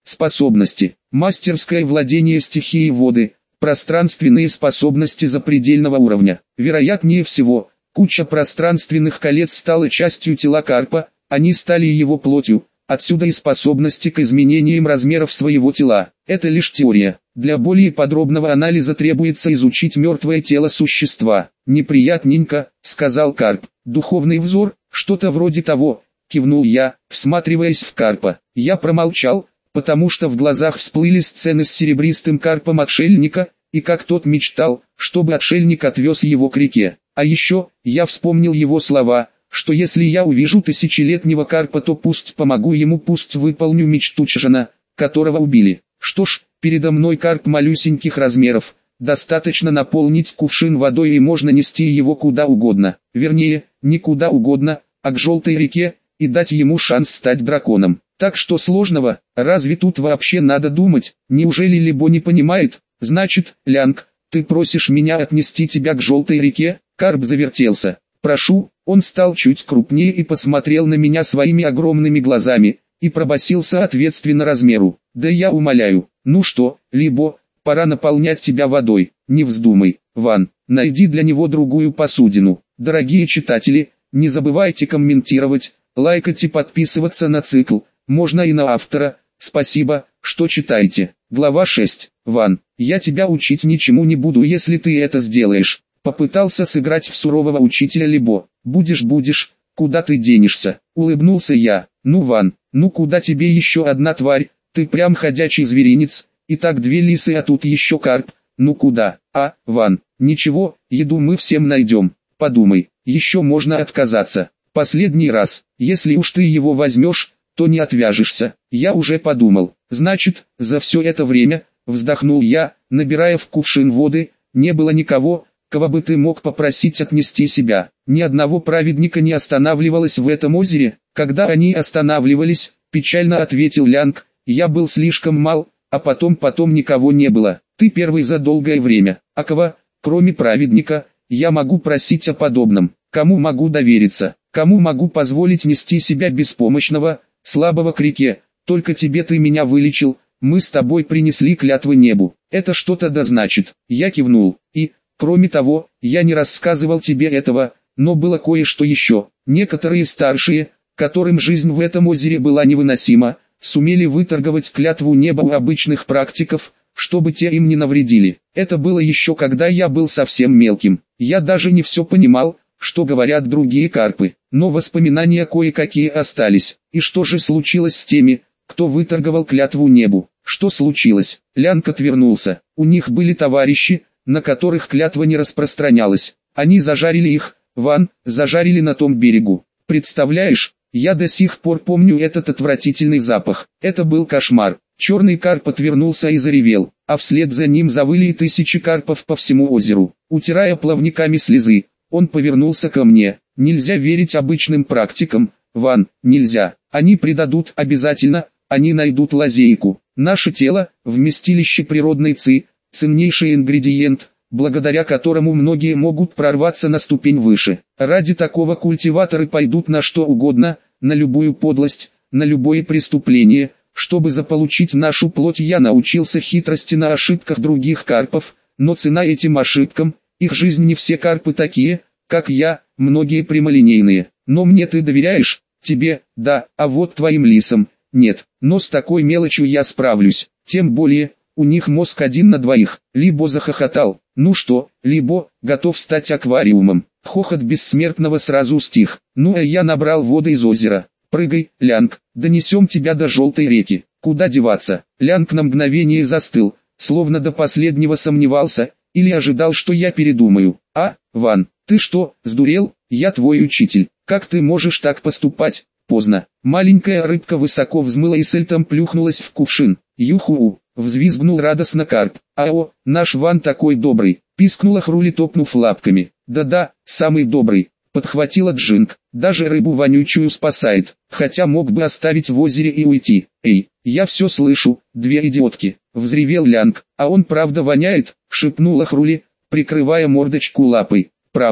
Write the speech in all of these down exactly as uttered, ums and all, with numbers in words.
Способности. Мастерское владение стихией воды. Пространственные способности запредельного уровня. Вероятнее всего, куча пространственных колец стала частью тела карпа, они стали его плотью, отсюда и способности к изменениям размеров своего тела. Это лишь теория. Для более подробного анализа требуется изучить мертвое тело существа. «Неприятненько», — сказал карп. «Духовный взор, что-то вроде того», — кивнул я, всматриваясь в карпа. Я промолчал, потому что в глазах всплыли сцены с серебристым карпом отшельника, и как тот мечтал, чтобы отшельник отвез его к реке. А еще, я вспомнил его слова, что если я увижу тысячелетнего карпа, то пусть помогу ему, пусть выполню мечту Чжана, которого убили. Что ж, передо мной карп малюсеньких размеров, достаточно наполнить кувшин водой и можно нести его куда угодно, вернее, не куда угодно, а к желтой реке, и дать ему шанс стать драконом. Так что сложного, разве тут вообще надо думать? Неужели Либо не понимает? Значит, Лянг, ты просишь меня отнести тебя к желтой реке? Карп завертелся. Прошу. Он стал чуть крупнее и посмотрел на меня своими огромными глазами, и пробасил соответственно размеру. Да я умоляю. Ну что, Либо, пора наполнять тебя водой. Не вздумай, Ван, найди для него другую посудину. Дорогие читатели, не забывайте комментировать, лайкать и подписываться на цикл. Можно и на автора. Спасибо, что читаете. Глава шесть. Ван, я тебя учить ничему не буду, если ты это сделаешь. Попытался сыграть в сурового учителя Либо. Будешь, будешь, куда ты денешься? Улыбнулся я. Ну, Ван, ну куда тебе еще одна тварь? Ты прям ходячий зверинец. И так две лисы, а тут еще карп. Ну куда? А, Ван, ничего, еду мы всем найдем. Подумай, еще можно отказаться. Последний раз, если уж ты его возьмешь, то не отвяжешься. Я уже подумал. Значит, за все это время, вздохнул я, набирая в кувшин воды, не было никого, кого бы ты мог попросить отнести себя. Ни одного праведника не останавливалось в этом озере. Когда они останавливались, печально ответил Лянг, я был слишком мал, а потом потом никого не было. Ты первый за долгое время. А кого, кроме праведника, я могу просить о подобном? Кому могу довериться? Кому могу позволить нести себя беспомощного, слабого к реке? Только тебе, ты меня вылечил, мы с тобой принесли клятвы небу. Это что-то да значит. Я кивнул. И, кроме того, я не рассказывал тебе этого, но было кое-что еще. Некоторые старшие, которым жизнь в этом озере была невыносима, сумели выторговать клятву неба у обычных практиков, чтобы те им не навредили. Это было еще когда я был совсем мелким. Я даже не все понимал, что говорят другие карпы, но воспоминания кое-какие остались. И что же случилось с теми, кто выторговал клятву небу? Что случилось? Лянг отвернулся. У них были товарищи, на которых клятва не распространялась. Они зажарили их, Ван, зажарили на том берегу. Представляешь, я до сих пор помню этот отвратительный запах. Это был кошмар. Черный карп отвернулся и заревел, а вслед за ним завыли и тысячи карпов по всему озеру. Утирая плавниками слезы, он повернулся ко мне. Нельзя верить обычным практикам, Ван, нельзя. Они предадут обязательно, они найдут лазейку. Наше тело, вместилище природной ци, ценнейший ингредиент, благодаря которому многие могут прорваться на ступень выше. Ради такого культиваторы пойдут на что угодно, на любую подлость, на любое преступление, чтобы заполучить нашу плоть. Я научился хитрости на ошибках других карпов, но цена этим ошибкам, их жизнь. Не все карпы такие, как я, многие прямолинейные. Но мне ты доверяешь? Тебе, да, а вот твоим лисам, нет. Но с такой мелочью я справлюсь, тем более, у них мозг один на двоих. Либо захохотал. Ну что, Либо, готов стать аквариумом. Хохот бессмертного сразу стих. Ну а я набрал воды из озера. Прыгай, Лянг, донесем тебя до желтой реки. Куда деваться? Лянг на мгновение застыл, словно до последнего сомневался, или ожидал, что я передумаю. А, Ван, ты что, сдурел? Я твой учитель. Как ты можешь так поступать? Поздно. Маленькая рыбка высоко взмыла и сальтом плюхнулась в кувшин. Юху! Взвизгнул радостно карп. «Ао, наш Ван такой добрый!» Пискнула Хрули, топнув лапками. «Да-да, самый добрый!» Подхватила Джинг. «Даже рыбу вонючую спасает, хотя мог бы оставить в озере и уйти». «Эй, я все слышу, две идиотки!» Взревел Лянг. «А он правда воняет?» Шепнула Хрули, прикрывая мордочку лапой. «Правда,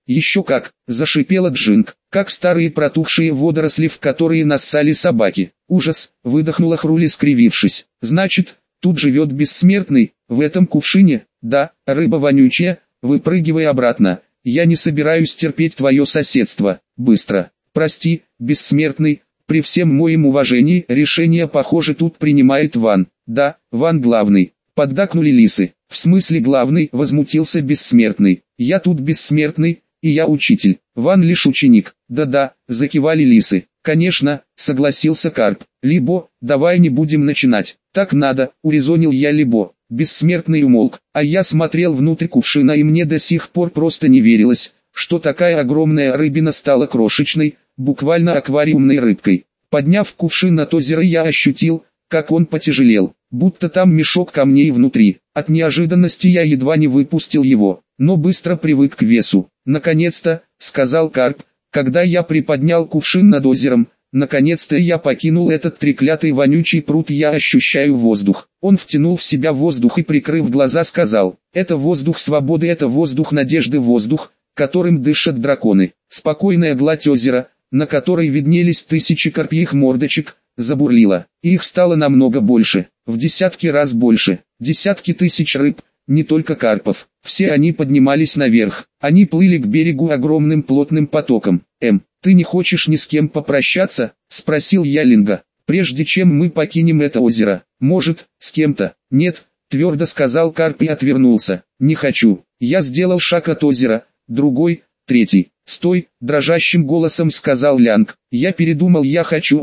Еще как, зашипела Джинг, как старые протухшие водоросли, в которые нассали собаки. Ужас, выдохнула Хрули, скривившись. Значит, тут живет бессмертный, в этом кувшине? Да, рыба вонючая, выпрыгивай обратно. Я не собираюсь терпеть твое соседство. Быстро. Прости, бессмертный, при всем моем уважении, решение, похоже, тут принимает Ван. Да, Ван главный. Поддакнули лисы. В смысле главный, возмутился бессмертный. Я тут бессмертный, и я учитель. Ван лишь ученик. Да-да, закивали лисы. Конечно, согласился Карп. Либо, давай не будем начинать. Так надо, урезонил я Либо. Бессмертный умолк, а я смотрел внутрь кувшина, и мне до сих пор просто не верилось, что такая огромная рыбина стала крошечной, буквально аквариумной рыбкой. Подняв кувшин от озера, я ощутил, как он потяжелел, будто там мешок камней внутри. От неожиданности я едва не выпустил его, но быстро привык к весу. «Наконец-то», — сказал Карп, когда я приподнял кувшин над озером, «наконец-то я покинул этот треклятый вонючий пруд, я ощущаю воздух». Он втянул в себя воздух и, прикрыв глаза, сказал: «Это воздух свободы, это воздух надежды, воздух, которым дышат драконы». Спокойная гладь озера, на которой виднелись тысячи карпьих мордочек, забурлила, и их стало намного больше, в десятки раз больше, десятки тысяч рыб, не только карпов. Все они поднимались наверх, они плыли к берегу огромным плотным потоком. «Эм, ты не хочешь ни с кем попрощаться?» — спросил я Линга. «Прежде чем мы покинем это озеро, может, с кем-то?» «Нет», — твердо сказал Карп и отвернулся. «Не хочу». Я сделал шаг от озера, другой, третий. «Стой!» — дрожащим голосом сказал Лянг. «Я передумал, я хочу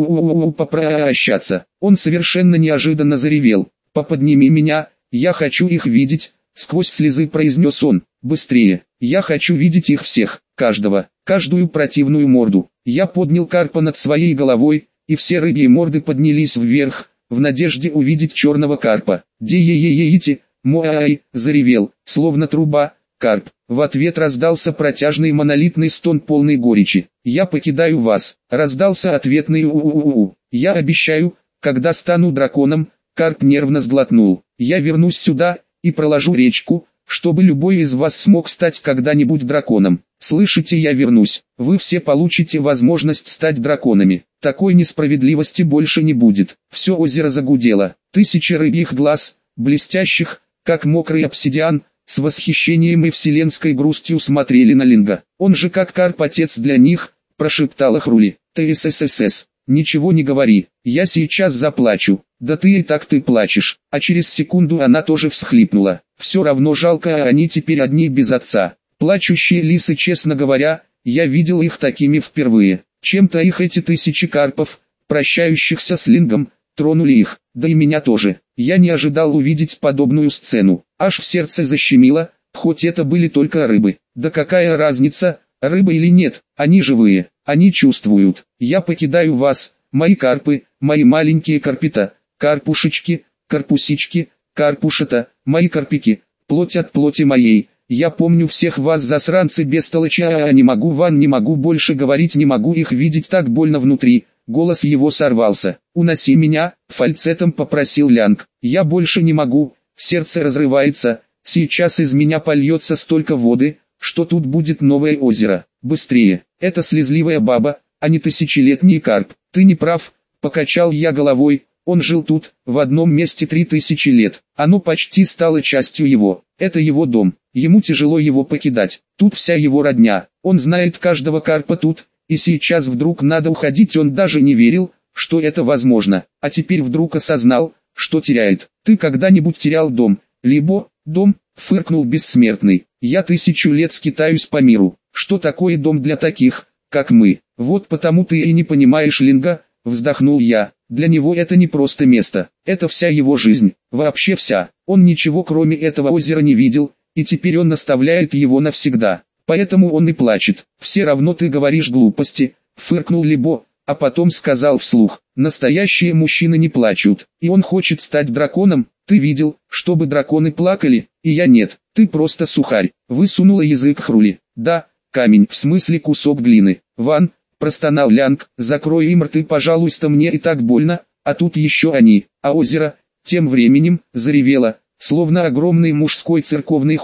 попрощаться». Он совершенно неожиданно заревел. «Поподними меня, я хочу их видеть», — сквозь слезы произнес он. «Быстрее, я хочу видеть их всех, каждого, каждую противную морду». Я поднял Карпа над своей головой, и все рыбьи морды поднялись вверх, в надежде увидеть черного карпа. «Де-е-е-е-ите, моай!» — заревел, словно труба, Карп. В ответ раздался протяжный монолитный стон, полный горечи. «Я покидаю вас», — раздался ответный у-у-у-у. «Я обещаю, когда стану драконом», — Карп нервно сглотнул. «Я вернусь сюда и проложу речку, чтобы любой из вас смог стать когда-нибудь драконом. Слышите, я вернусь, вы все получите возможность стать драконами. Такой несправедливости больше не будет». Все озеро загудело. Тысячи рыбьих глаз, блестящих, как мокрый обсидиан, с восхищением и вселенской грустью смотрели на Линга. «Он же как Карп, отец для них», — прошептала Хрули. «Тссссс, ничего не говори, я сейчас заплачу». «Да ты и так ты плачешь». А через секунду она тоже всхлипнула. «Все равно жалко, а они теперь одни без отца». Плачущие лисы, честно говоря, я видел их такими впервые. Чем-то их эти тысячи карпов, прощающихся с Лингом, тронули их, да и меня тоже. Я не ожидал увидеть подобную сцену. Аж в сердце защемило, хоть это были только рыбы. Да какая разница, рыба или нет, они живые, они чувствуют. Я покидаю вас, мои карпы, мои маленькие карпита, карпушечки, карпусички, карпушета, мои карпики, плоть от плоти моей. Я помню всех вас, засранцы бестолочи, а не могу, Ван, не могу больше говорить, не могу их видеть, так больно внутри». Голос его сорвался. «Уноси меня», — фальцетом попросил Лянг. «Я больше не могу, сердце разрывается, сейчас из меня польется столько воды, что тут будет новое озеро. Быстрее, это слезливая баба, а не тысячелетний карп». «Ты не прав», — покачал я головой, он жил тут, в одном месте три тысячи лет. Оно почти стало частью его. Это его дом, ему тяжело его покидать. Тут вся его родня, он знает каждого карпа тут. И сейчас вдруг надо уходить, он даже не верил, что это возможно, а теперь вдруг осознал, что теряет. «Ты когда-нибудь терял дом?» «Либо, дом», — фыркнул бессмертный. «Я тысячу лет скитаюсь по миру. Что такое дом для таких, как мы?» «Вот потому ты и не понимаешь Линга», — вздохнул я. «Для него это не просто место, это вся его жизнь, вообще вся. Он ничего кроме этого озера не видел, и теперь он оставляет его навсегда. Поэтому он и плачет». «Все равно ты говоришь глупости», — фыркнул Либо, а потом сказал вслух: «Настоящие мужчины не плачут, и он хочет стать драконом. Ты видел, чтобы драконы плакали, и я нет, ты просто сухарь». Высунула язык Хрули. «Да, камень, в смысле кусок глины». «Ван», — простонал Лянг, — «закрой им рты, пожалуйста, мне и так больно, а тут еще они». А озеро, тем временем, заревело, словно огромный мужской церковный хор,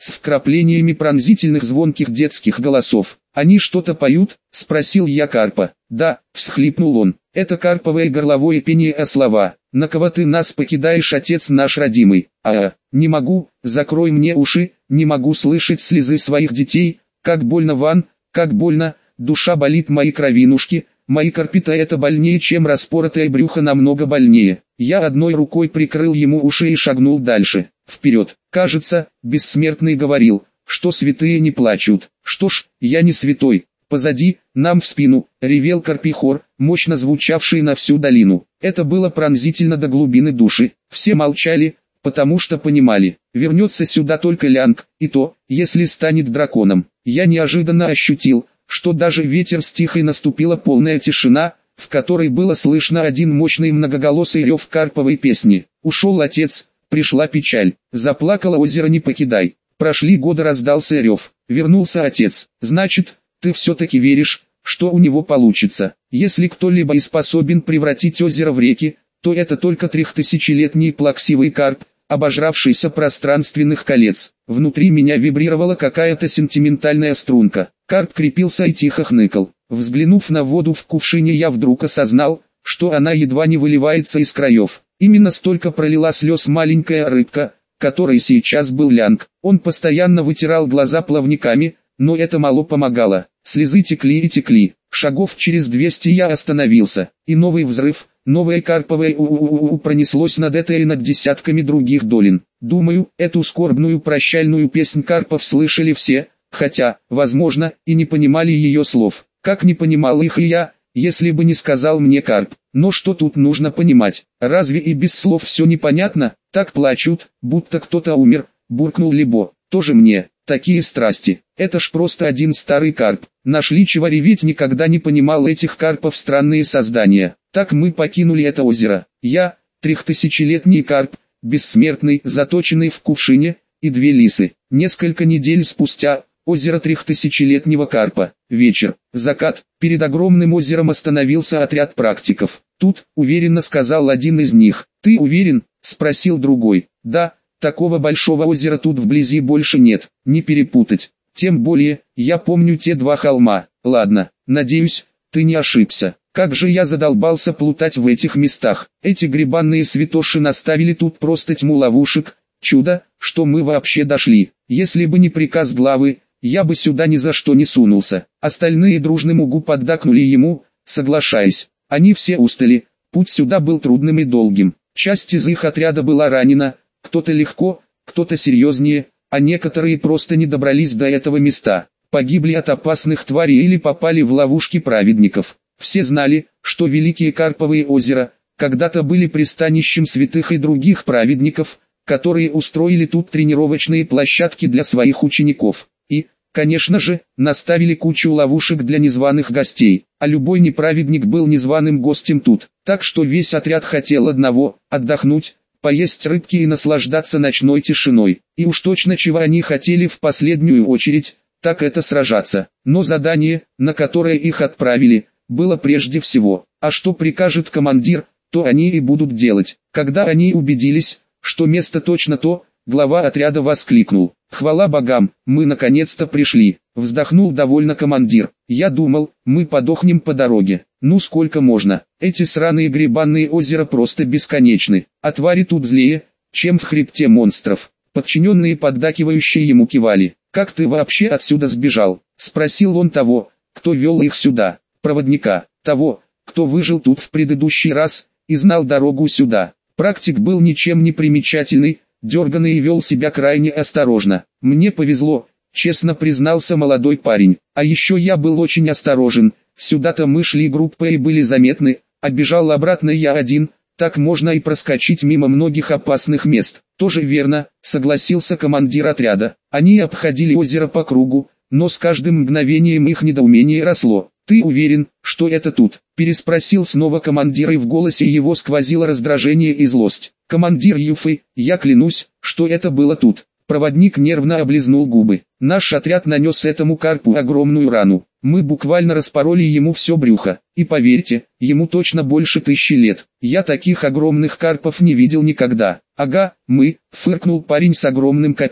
с вкраплениями пронзительных звонких детских голосов. «Они что-то поют?» – спросил я карпа. «Да», – всхлипнул он, – «это карповое горловое пение, а слова: на кого ты нас покидаешь, отец наш родимый? А, не могу, закрой мне уши, не могу слышать слезы своих детей, как больно, Ван, как больно, душа болит, мои кровинушки, мои карпита, это больнее, чем распоротое брюхо, намного больнее». Я одной рукой прикрыл ему уши и шагнул дальше, вперед. Кажется, бессмертный говорил, что святые не плачут. Что ж, я не святой. Позади, нам в спину, ревел карпихор, мощно звучавший на всю долину. Это было пронзительно до глубины души. Все молчали, потому что понимали, вернется сюда только Лянг, и то, если станет драконом. Я неожиданно ощутил, что даже ветер стих и наступила полная тишина, в которой было слышно один мощный многоголосый рев карповой песни. Ушел отец, пришла печаль, заплакало озеро, не покидай. Прошли годы, раздался рев, вернулся отец. Значит, ты все-таки веришь, что у него получится. Если кто-либо и способен превратить озеро в реки, то это только трехтысячелетний плаксивый карп, обожравшийся пространственных колец. Внутри меня вибрировала какая-то сентиментальная струнка. Карп крепился и тихо хныкал. Взглянув на воду в кувшине, я вдруг осознал, что она едва не выливается из краев. Именно столько пролила слез маленькая рыбка, которой сейчас был Лянг. Он постоянно вытирал глаза плавниками, но это мало помогало. Слезы текли и текли. Шагов через двести я остановился, и новый взрыв, новое карповое у-у-у-у пронеслось над этой и над десятками других долин. Думаю, эту скорбную прощальную песнь карпов слышали все, хотя, возможно, и не понимали ее слов. Как не понимал их и я, если бы не сказал мне карп. Но что тут нужно понимать? Разве и без слов все непонятно? Так плачут, будто кто-то умер, буркнул Либо. Тоже мне, такие страсти. Это ж просто один старый карп. Наш Личева реветь никогда не понимал этих карпов, странные создания. Так мы покинули это озеро. Я, трехтысячелетний карп, бессмертный, заточенный в кувшине, и две лисы. Несколько недель спустя, озеро трехтысячелетнего карпа. Вечер, закат, перед огромным озером остановился отряд практиков. Тут, уверенно сказал один из них. «Ты уверен?» – спросил другой. «Да, такого большого озера тут вблизи больше нет, не перепутать. Тем более, я помню те два холма. Ладно, надеюсь, ты не ошибся. Как же я задолбался плутать в этих местах. Эти грибанные святоши наставили тут просто тьму ловушек. Чудо, что мы вообще дошли. Если бы не приказ главы, я бы сюда ни за что не сунулся». Остальные дружным угу поддакнули ему, соглашаясь. Они все устали, путь сюда был трудным и долгим. Часть из их отряда была ранена, кто-то легко, кто-то серьезнее, а некоторые просто не добрались до этого места. Погибли от опасных тварей или попали в ловушки праведников. Все знали, что Великие Карповые озера когда-то были пристанищем святых и других праведников, которые устроили тут тренировочные площадки для своих учеников. И, конечно же, наставили кучу ловушек для незваных гостей, а любой неправедник был незваным гостем тут. Так что весь отряд хотел одного – отдохнуть, поесть рыбки и наслаждаться ночной тишиной. И уж точно чего они хотели в последнюю очередь, так это сражаться. Но задание, на которое их отправили, было прежде всего. А что прикажет командир, то они и будут делать. Когда они убедились, что место точно то, глава отряда воскликнул: «Хвала богам, мы наконец-то пришли!» Вздохнул довольно командир. «Я думал, мы подохнем по дороге. Ну сколько можно? Эти сраные грибанные озера просто бесконечны, а твари тут злее, чем в хребте монстров». Подчиненные поддакивающие ему кивали. «Как ты вообще отсюда сбежал?» — спросил он того, кто вел их сюда. Проводника, того, кто выжил тут в предыдущий раз и знал дорогу сюда. Практик был ничем не примечательный, дерганный и вел себя крайне осторожно. «Мне повезло», — честно признался молодой парень. «А еще я был очень осторожен, сюда-то мы шли группой и были заметны, а бежал обратно я один, так можно и проскочить мимо многих опасных мест». «Тоже верно», — согласился командир отряда. Они обходили озеро по кругу, но с каждым мгновением их недоумение росло. «Ты уверен, что это тут?» — переспросил снова командир, и в голосе его сквозило раздражение и злость. «Командир Юфы, я клянусь, что это было тут». Проводник нервно облизнул губы. «Наш отряд нанес этому карпу огромную рану. Мы буквально распороли ему все брюхо. И поверьте, ему точно больше тысячи лет. Я таких огромных карпов не видел никогда». «Ага, мы», — фыркнул парень с огромным копьем.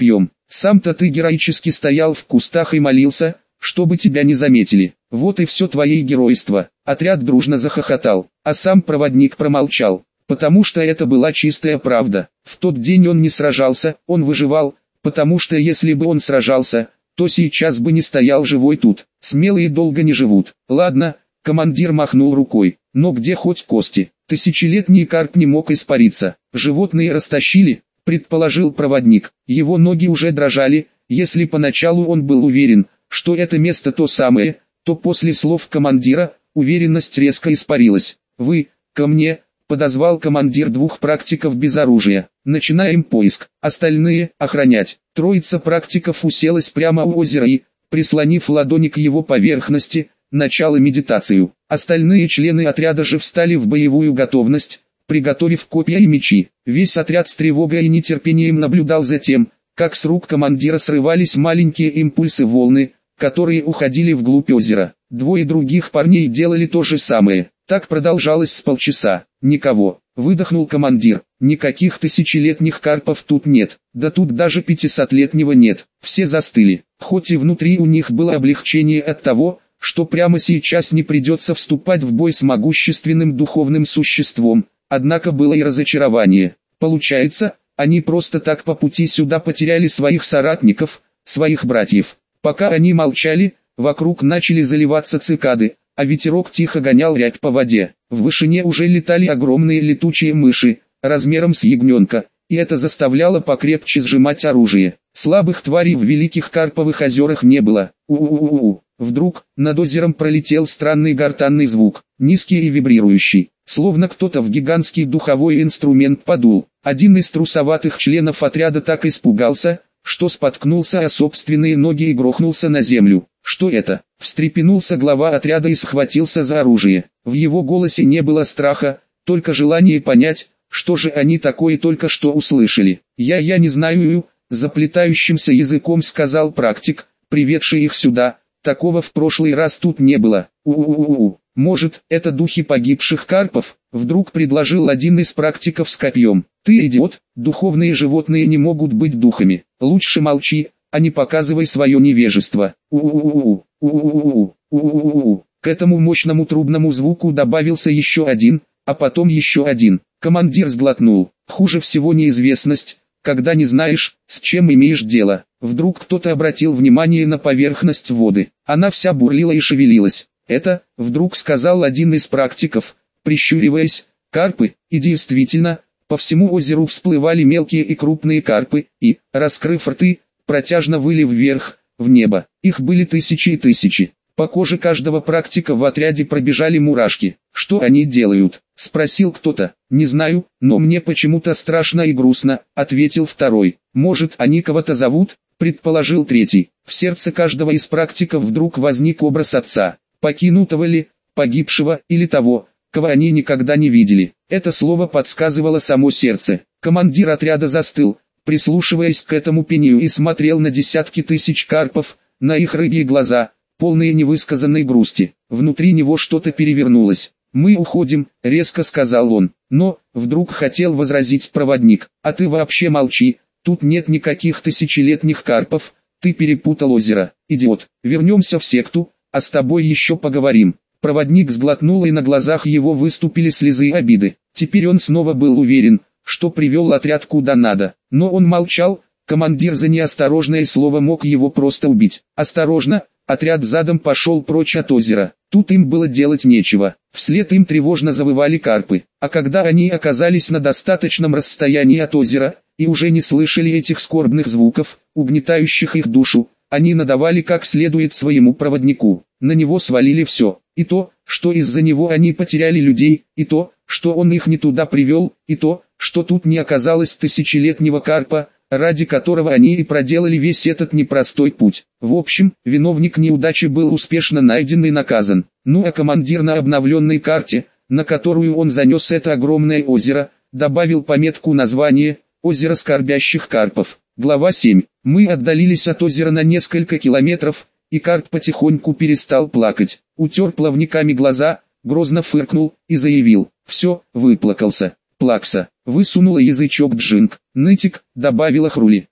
Сам-то ты героически стоял в кустах и молился, чтобы тебя не заметили. Вот и все твое геройство. Отряд дружно захохотал, а сам проводник промолчал, потому что это была чистая правда. В тот день он не сражался, он выживал, потому что если бы он сражался, то сейчас бы не стоял живой тут. Смелые долго не живут. Ладно, командир махнул рукой, но где хоть кости? Тысячелетний карп не мог испариться. Животные растащили, предположил проводник. Его ноги уже дрожали. Если поначалу он был уверен, что это место то самое, то после слов командира, уверенность резко испарилась. «Вы, ко мне», — подозвал командир двух практиков без оружия. «Начинаем поиск, остальные — охранять». Троица практиков уселась прямо у озера и, прислонив ладони к его поверхности, начала медитацию. Остальные члены отряда же встали в боевую готовность, приготовив копья и мечи. Весь отряд с тревогой и нетерпением наблюдал за тем, как с рук командира срывались маленькие импульсы волны, которые уходили вглубь озера. Двое других парней делали то же самое. Так продолжалось с полчаса. «Никого», — выдохнул командир. «Никаких тысячелетних карпов тут нет. Да тут даже пятисотлетнего нет». Все застыли. Хоть и внутри у них было облегчение от того, что прямо сейчас не придется вступать в бой с могущественным духовным существом, однако было и разочарование. Получается, они просто так по пути сюда потеряли своих соратников, своих братьев. Пока они молчали, вокруг начали заливаться цикады, а ветерок тихо гонял рябь по воде. В вышине уже летали огромные летучие мыши, размером с ягненка, и это заставляло покрепче сжимать оружие. Слабых тварей в великих карповых озерах не было. У-у-у-у. Вдруг над озером пролетел странный гортанный звук, низкий и вибрирующий, словно кто-то в гигантский духовой инструмент подул. Один из трусоватых членов отряда так испугался, что споткнулся о собственные ноги и грохнулся на землю. «Что это?» — встрепенулся глава отряда и схватился за оружие. В его голосе не было страха, только желание понять, что же они такое только что услышали. «Я я не знаю», — заплетающимся языком сказал практик, приведший их сюда. «Такого в прошлый раз тут не было. У-у-у-у. Может, это духи погибших карпов?» — вдруг предложил один из практиков с копьем. «Ты идиот, духовные животные не могут быть духами. Лучше молчи, а не показывай свое невежество». У-у-у-у, у-у-у-у, у-у-у-у. К этому мощному трубному звуку добавился еще один, а потом еще один. Командир сглотнул. Хуже всего неизвестность, когда не знаешь, с чем имеешь дело. Вдруг кто-то обратил внимание на поверхность воды. Она вся бурлила и шевелилась. «Это», — вдруг сказал один из практиков, прищуриваясь, «карпы». И действительно, по всему озеру всплывали мелкие и крупные карпы, и, раскрыв рты, протяжно выли вверх, в небо. Их были тысячи и тысячи. По коже каждого практика в отряде пробежали мурашки. «Что они делают?» — спросил кто-то. «Не знаю, но мне почему-то страшно и грустно», — ответил второй. «Может, они кого-то зовут?» — предположил третий. В сердце каждого из практиков вдруг возник образ отца, покинутого ли, погибшего или того, кого они никогда не видели. Это слово подсказывало само сердце. Командир отряда застыл, прислушиваясь к этому пению, и смотрел на десятки тысяч карпов, на их рыбьи глаза, полные невысказанной грусти. Внутри него что-то перевернулось. «Мы уходим», — резко сказал он. Но, вдруг хотел возразить проводник. «А ты вообще молчи, тут нет никаких тысячелетних карпов, ты перепутал озеро, идиот. Вернемся в секту, а с тобой еще поговорим». Проводник сглотнул, и на глазах его выступили слезы обиды. Теперь он снова был уверен, что привел отряд куда надо. Но он молчал, командир за неосторожное слово мог его просто убить. «Осторожно!» Отряд задом пошел прочь от озера. Тут им было делать нечего. Вслед им тревожно завывали карпы. А когда они оказались на достаточном расстоянии от озера, и уже не слышали этих скорбных звуков, угнетающих их душу, они надавали как следует своему проводнику. На него свалили все. И то, что из-за него они потеряли людей, и то, что он их не туда привел, и то, что тут не оказалось тысячелетнего карпа, ради которого они и проделали весь этот непростой путь. В общем, виновник неудачи был успешно найден и наказан. Ну а командир на обновленной карте, на которую он занес это огромное озеро, добавил пометку названия «Озеро скорбящих карпов». Глава семь. Мы отдалились от озера на несколько километров, и карп потихоньку перестал плакать. Утер плавниками глаза, грозно фыркнул и заявил: «Все, выплакался». Плакса. Высунула язычок Джинг. «Нытик», — добавила Хрули.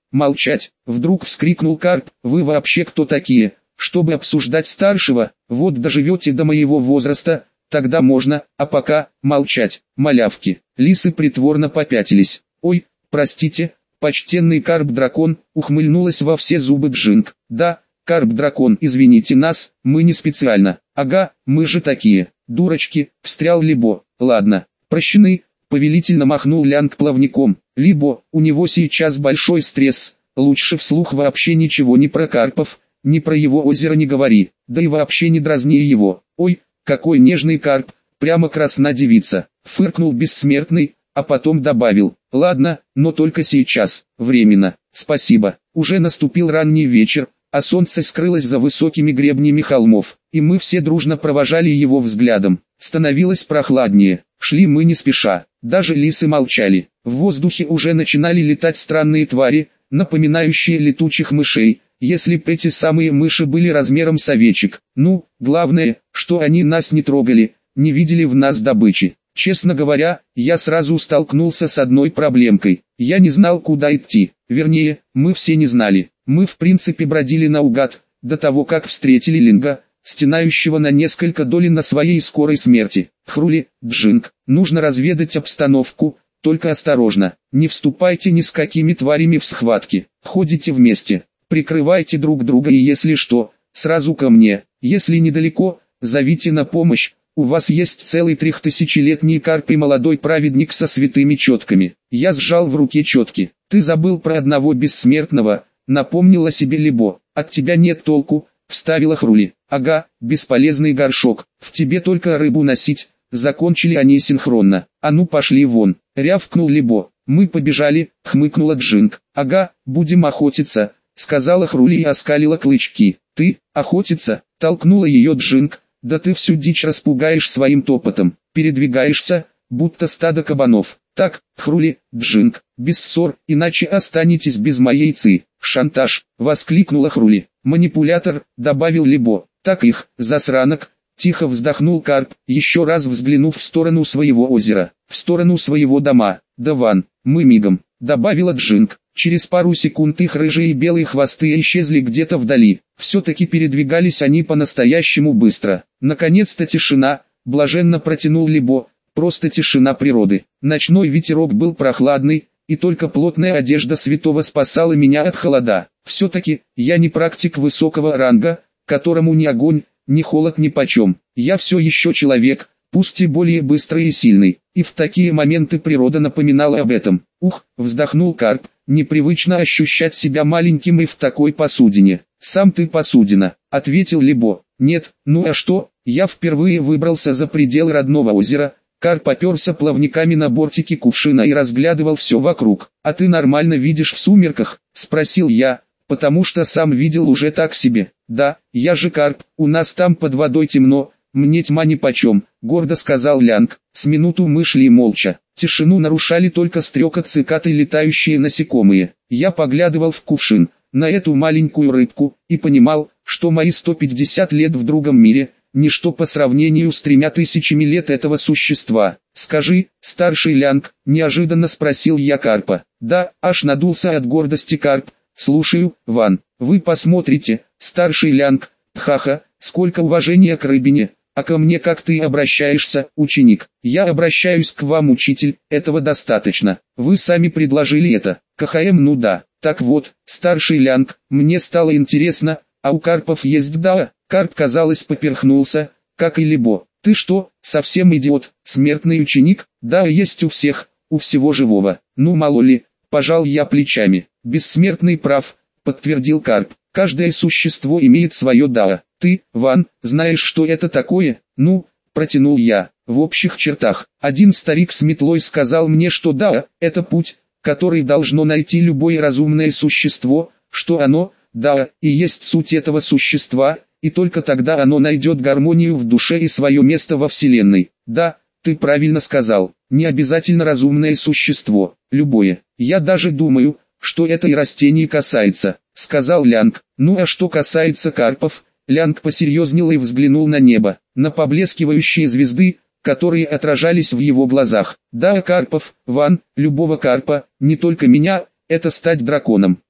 молчать, вдруг вскрикнул Карп, вы вообще кто такие, чтобы обсуждать старшего, вот доживете до моего возраста, тогда можно, а пока, молчать, малявки. Лисы притворно попятились. Ой, простите, почтенный Карп-дракон, ухмыльнулась во все зубы Джинг. Да, Карп-дракон, извините нас, мы не специально. Ага, мы же такие, дурочки, встрял Либо. Ладно, прощены, повелительно махнул Лянг плавником. Либо, у него сейчас большой стресс, лучше вслух вообще ничего ни про карпов, ни про его озеро не говори, да и вообще не дразни его. Ой, какой нежный карп, прямо красна девица, фыркнул бессмертный, а потом добавил, ладно, но только сейчас, временно, спасибо. Уже наступил ранний вечер, а солнце скрылось за высокими гребнями холмов, и мы все дружно провожали его взглядом. Становилось прохладнее, шли мы не спеша, даже лисы молчали. В воздухе уже начинали летать странные твари, напоминающие летучих мышей, если б эти самые мыши были размером с овечек. Ну, главное, что они нас не трогали, не видели в нас добычи. Честно говоря, я сразу столкнулся с одной проблемкой. Я не знал, куда идти. Вернее, мы все не знали. Мы в принципе бродили наугад, до того как встретили Линга, стенающего на несколько долей на своей скорой смерти. Хрули, Джинг, нужно разведать обстановку, только осторожно. Не вступайте ни с какими тварями в схватки. Ходите вместе, прикрывайте друг друга и если что, сразу ко мне. Если недалеко, зовите на помощь. У вас есть целый трехтысячелетний карп и молодой праведник со святыми четками. Я сжал в руке четки. Ты забыл про одного бессмертного, напомнила себе Либо. От тебя нет толку, вставила Хрули. Ага, бесполезный горшок, в тебе только рыбу носить. Закончили они синхронно. А ну пошли вон, рявкнул Либо. Мы побежали, хмыкнула Джинг. Ага, будем охотиться, сказала Хрули и оскалила клычки. Ты, охотиться, толкнула ее Джинг. Да ты всю дичь распугаешь своим топотом, передвигаешься, будто стадо кабанов. Так, Хрули, Джинг, без ссор, иначе останетесь без моей ци. Шантаж, воскликнула Хрули. Манипулятор, добавил Либо. Так их, засранок, тихо вздохнул Карп, еще раз взглянув в сторону своего озера, в сторону своего дома. Да ван, мы мигом, добавила Джинг. Через пару секунд их рыжие и белые хвосты исчезли где-то вдали. Все-таки передвигались они по-настоящему быстро. Наконец-то тишина, блаженно протянул Либо, просто тишина природы. Ночной ветерок был прохладный, и только плотная одежда святого спасала меня от холода. Все-таки, я не практик высокого ранга, которому ни огонь, ни холод нипочем. Я все еще человек, пусть и более быстрый и сильный. И в такие моменты природа напоминала об этом. Ух, вздохнул Карп, непривычно ощущать себя маленьким и в такой посудине. Сам ты посудина, ответил Либо. Нет, ну а что, я впервые выбрался за предел родного озера. Карп оперся плавниками на бортике кувшина и разглядывал все вокруг. А ты нормально видишь в сумерках, спросил я, потому что сам видел уже так себе. Да, я же Карп, у нас там под водой темно. Мне тьма нипочем, гордо сказал Лянг. С минуту мы шли молча. Тишину нарушали только стрекот цикад и летающие насекомые. Я поглядывал в кувшин, на эту маленькую рыбку, и понимал, что мои сто пятьдесят лет в другом мире – ничто по сравнению с тремя тысячами лет этого существа. «Скажи, старший Лянг», – неожиданно спросил я Карпа. «Да», – аж надулся от гордости Карп. «Слушаю, Ван, вы посмотрите, старший Лянг, ха-ха, сколько уважения к рыбине». А ко мне как ты обращаешься, ученик? Я обращаюсь к вам, учитель, этого достаточно. Вы сами предложили это. КХМ, ну да. Так вот, старший Лянг, мне стало интересно, а у карпов есть да? Карп, казалось, поперхнулся, как и Либо. Ты что, совсем идиот, смертный ученик? Да, есть у всех, у всего живого. Ну мало ли, пожал я плечами. Бессмертный прав, подтвердил Карп. Каждое существо имеет свое дао. Ты, Ван, знаешь, что это такое? Ну, протянул я. В общих чертах, один старик с метлой сказал мне, что дао – это путь, который должно найти любое разумное существо, что оно, дао, и есть суть этого существа, и только тогда оно найдет гармонию в душе и свое место во Вселенной. Да, ты правильно сказал, не обязательно разумное существо, любое. Я даже думаю, что это и растений касается, сказал Лянг. Ну а что касается карпов, Лянг посерьезнел и взглянул на небо, на поблескивающие звезды, которые отражались в его глазах. Да, карпов, Ван, любого карпа, не только меня, это стать драконом.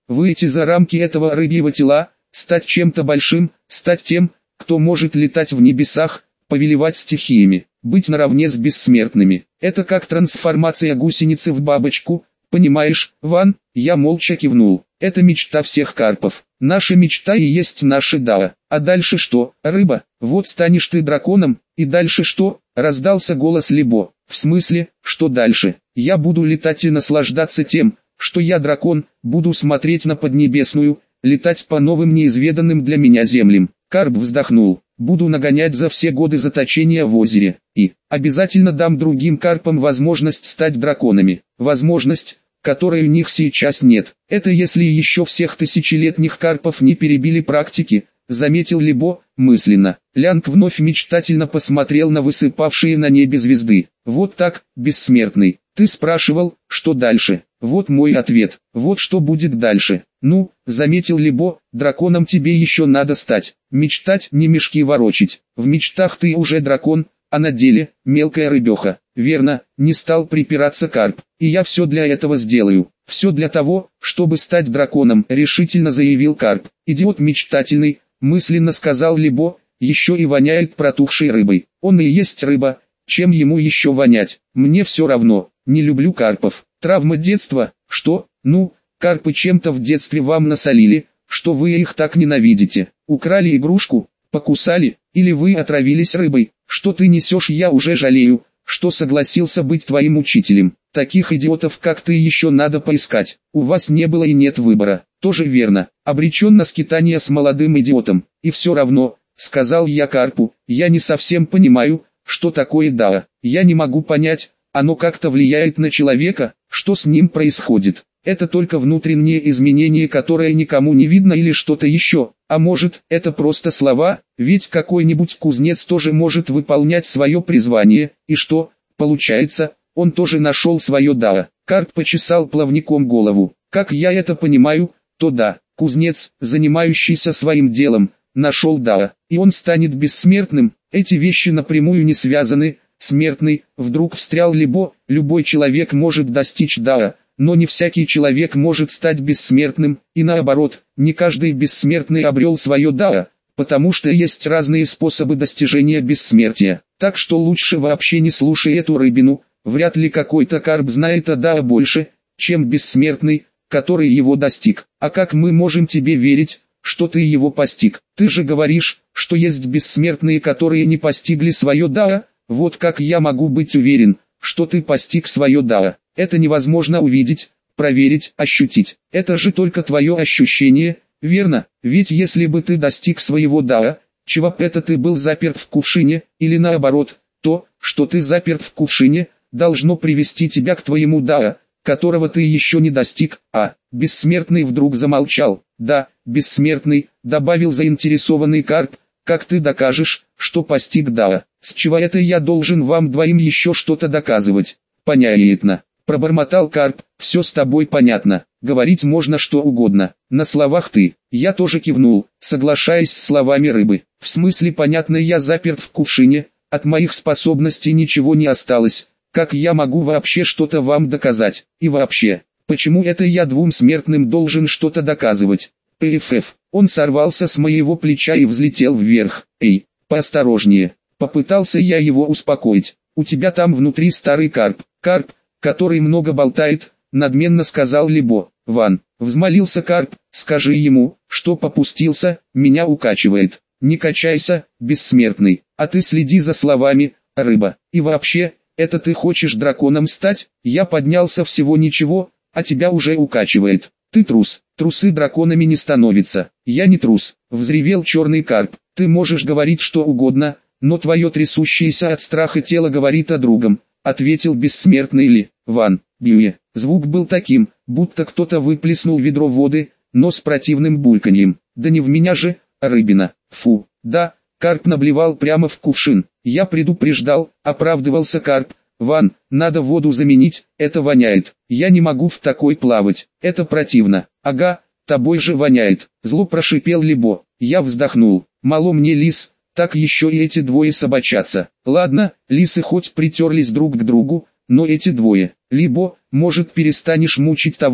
выйти за рамки этого рыбьего тела, стать чем-то большим, стать тем, кто может летать в небесах, повелевать стихиями, быть наравне с бессмертными. Это как трансформация гусеницы в бабочку, понимаешь, Ван? Я молча кивнул. Это мечта всех карпов. Наша мечта и есть наше дао. А дальше что, рыба? Вот станешь ты драконом, и дальше что? Раздался голос Либо. В смысле, что дальше? Я буду летать и наслаждаться тем, что я дракон, буду смотреть на Поднебесную, летать по новым неизведанным для меня землям. Карп вздохнул. Буду нагонять за все годы заточения в озере, и обязательно дам другим карпам возможность стать драконами. Возможность, которой у них сейчас нет. Это если еще всех тысячелетних карпов не перебили практики, заметил Либо, мысленно. Лянг вновь мечтательно посмотрел на высыпавшие на небе звезды. Вот так, бессмертный. Ты спрашивал, что дальше? Вот мой ответ. Вот что будет дальше. Ну, заметил Либо, драконом тебе еще надо стать. Мечтать, не мешки ворочить. В мечтах ты уже дракон, а на деле, мелкая рыбеха. Верно, не стал припираться Карп. И я все для этого сделаю. Все для того, чтобы стать драконом, решительно заявил Карп. Идиот мечтательный, мысленно сказал Либо, еще и воняет протухшей рыбой. Он и есть рыба, чем ему еще вонять? Мне все равно, не люблю карпов. Травма детства, что? Ну, карпы чем-то в детстве вам насолили, что вы их так ненавидите. Украли игрушку, покусали, или вы отравились рыбой. Что ты несешь, я уже жалею, что согласился быть твоим учителем. Таких идиотов, как ты, еще надо поискать. У вас не было и нет выбора. Тоже верно. Обречен на скитание с молодым идиотом. И все равно, сказал я Карпу, я не совсем понимаю, что такое дао. Я не могу понять, оно как-то влияет на человека, что с ним происходит. Это только внутреннее изменение, которое никому не видно, или что-то еще. А может, это просто слова, ведь какой-нибудь кузнец тоже может выполнять свое призвание. И что, получается, он тоже нашел свое дао. Карп почесал плавником голову. Как я это понимаю, то да, кузнец, занимающийся своим делом, нашел дао, и он станет бессмертным. Эти вещи напрямую не связаны. Смертный, вдруг встрял Либо, любой человек может достичь дао, но не всякий человек может стать бессмертным, и наоборот, не каждый бессмертный обрел свое дао, потому что есть разные способы достижения бессмертия. Так что лучше вообще не слушай эту рыбину, вряд ли какой-то карп знает о дао больше, чем бессмертный, который его достиг. А как мы можем тебе верить, что ты его постиг? Ты же говоришь, что есть бессмертные, которые не постигли свое дао. Вот как я могу быть уверен, что ты постиг свое дао? Это невозможно увидеть, проверить, ощутить. Это же только твое ощущение, верно? Ведь если бы ты достиг своего дао, чего б это ты был заперт в кувшине, или наоборот, то, что ты заперт в кувшине, должно привести тебя к твоему дао, которого ты еще не достиг. А, бессмертный вдруг замолчал. Да, бессмертный, добавил заинтересованный Карп. Как ты докажешь, что постиг дао? С чего это я должен вам двоим еще что-то доказывать? Понятно, пробормотал Карп, все с тобой понятно, говорить можно что угодно, на словах ты. Я тоже кивнул, соглашаясь с словами рыбы. В смысле понятно, я заперт в кувшине, от моих способностей ничего не осталось, как я могу вообще что-то вам доказать? И вообще, почему это я двум смертным должен что-то доказывать? ПФФ. Он сорвался с моего плеча и взлетел вверх. Эй, поосторожнее. Попытался я его успокоить. У тебя там внутри старый карп. Карп, который много болтает, надменно сказал Либо. Ван, взмолился Карп, скажи ему, что попустился, меня укачивает. Не качайся, бессмертный, а ты следи за словами, рыба. И вообще, это ты хочешь драконом стать? Я поднялся всего ничего, а тебя уже укачивает. Ты трус, трусы драконами не становятся. Я не трус, взревел черный карп. Ты можешь говорить что угодно, но твое трясущееся от страха тело говорит о другом, ответил бессмертный Ли. Ван, Бьюе. Звук был таким, будто кто-то выплеснул ведро воды, но с противным бульканьем. Да не в меня же, а рыбина. Фу, да, карп наблевал прямо в кувшин. Я предупреждал, оправдывался карп. Ван, надо воду заменить, это воняет. Я не могу в такой плавать, это противно. Ага, тобой же воняет. Зло прошипел Либо. Я вздохнул. Мало мне лис, так еще и эти двое собачатся. Ладно, лисы хоть притерлись друг к другу, но эти двое. Либо, может, перестанешь мучить того,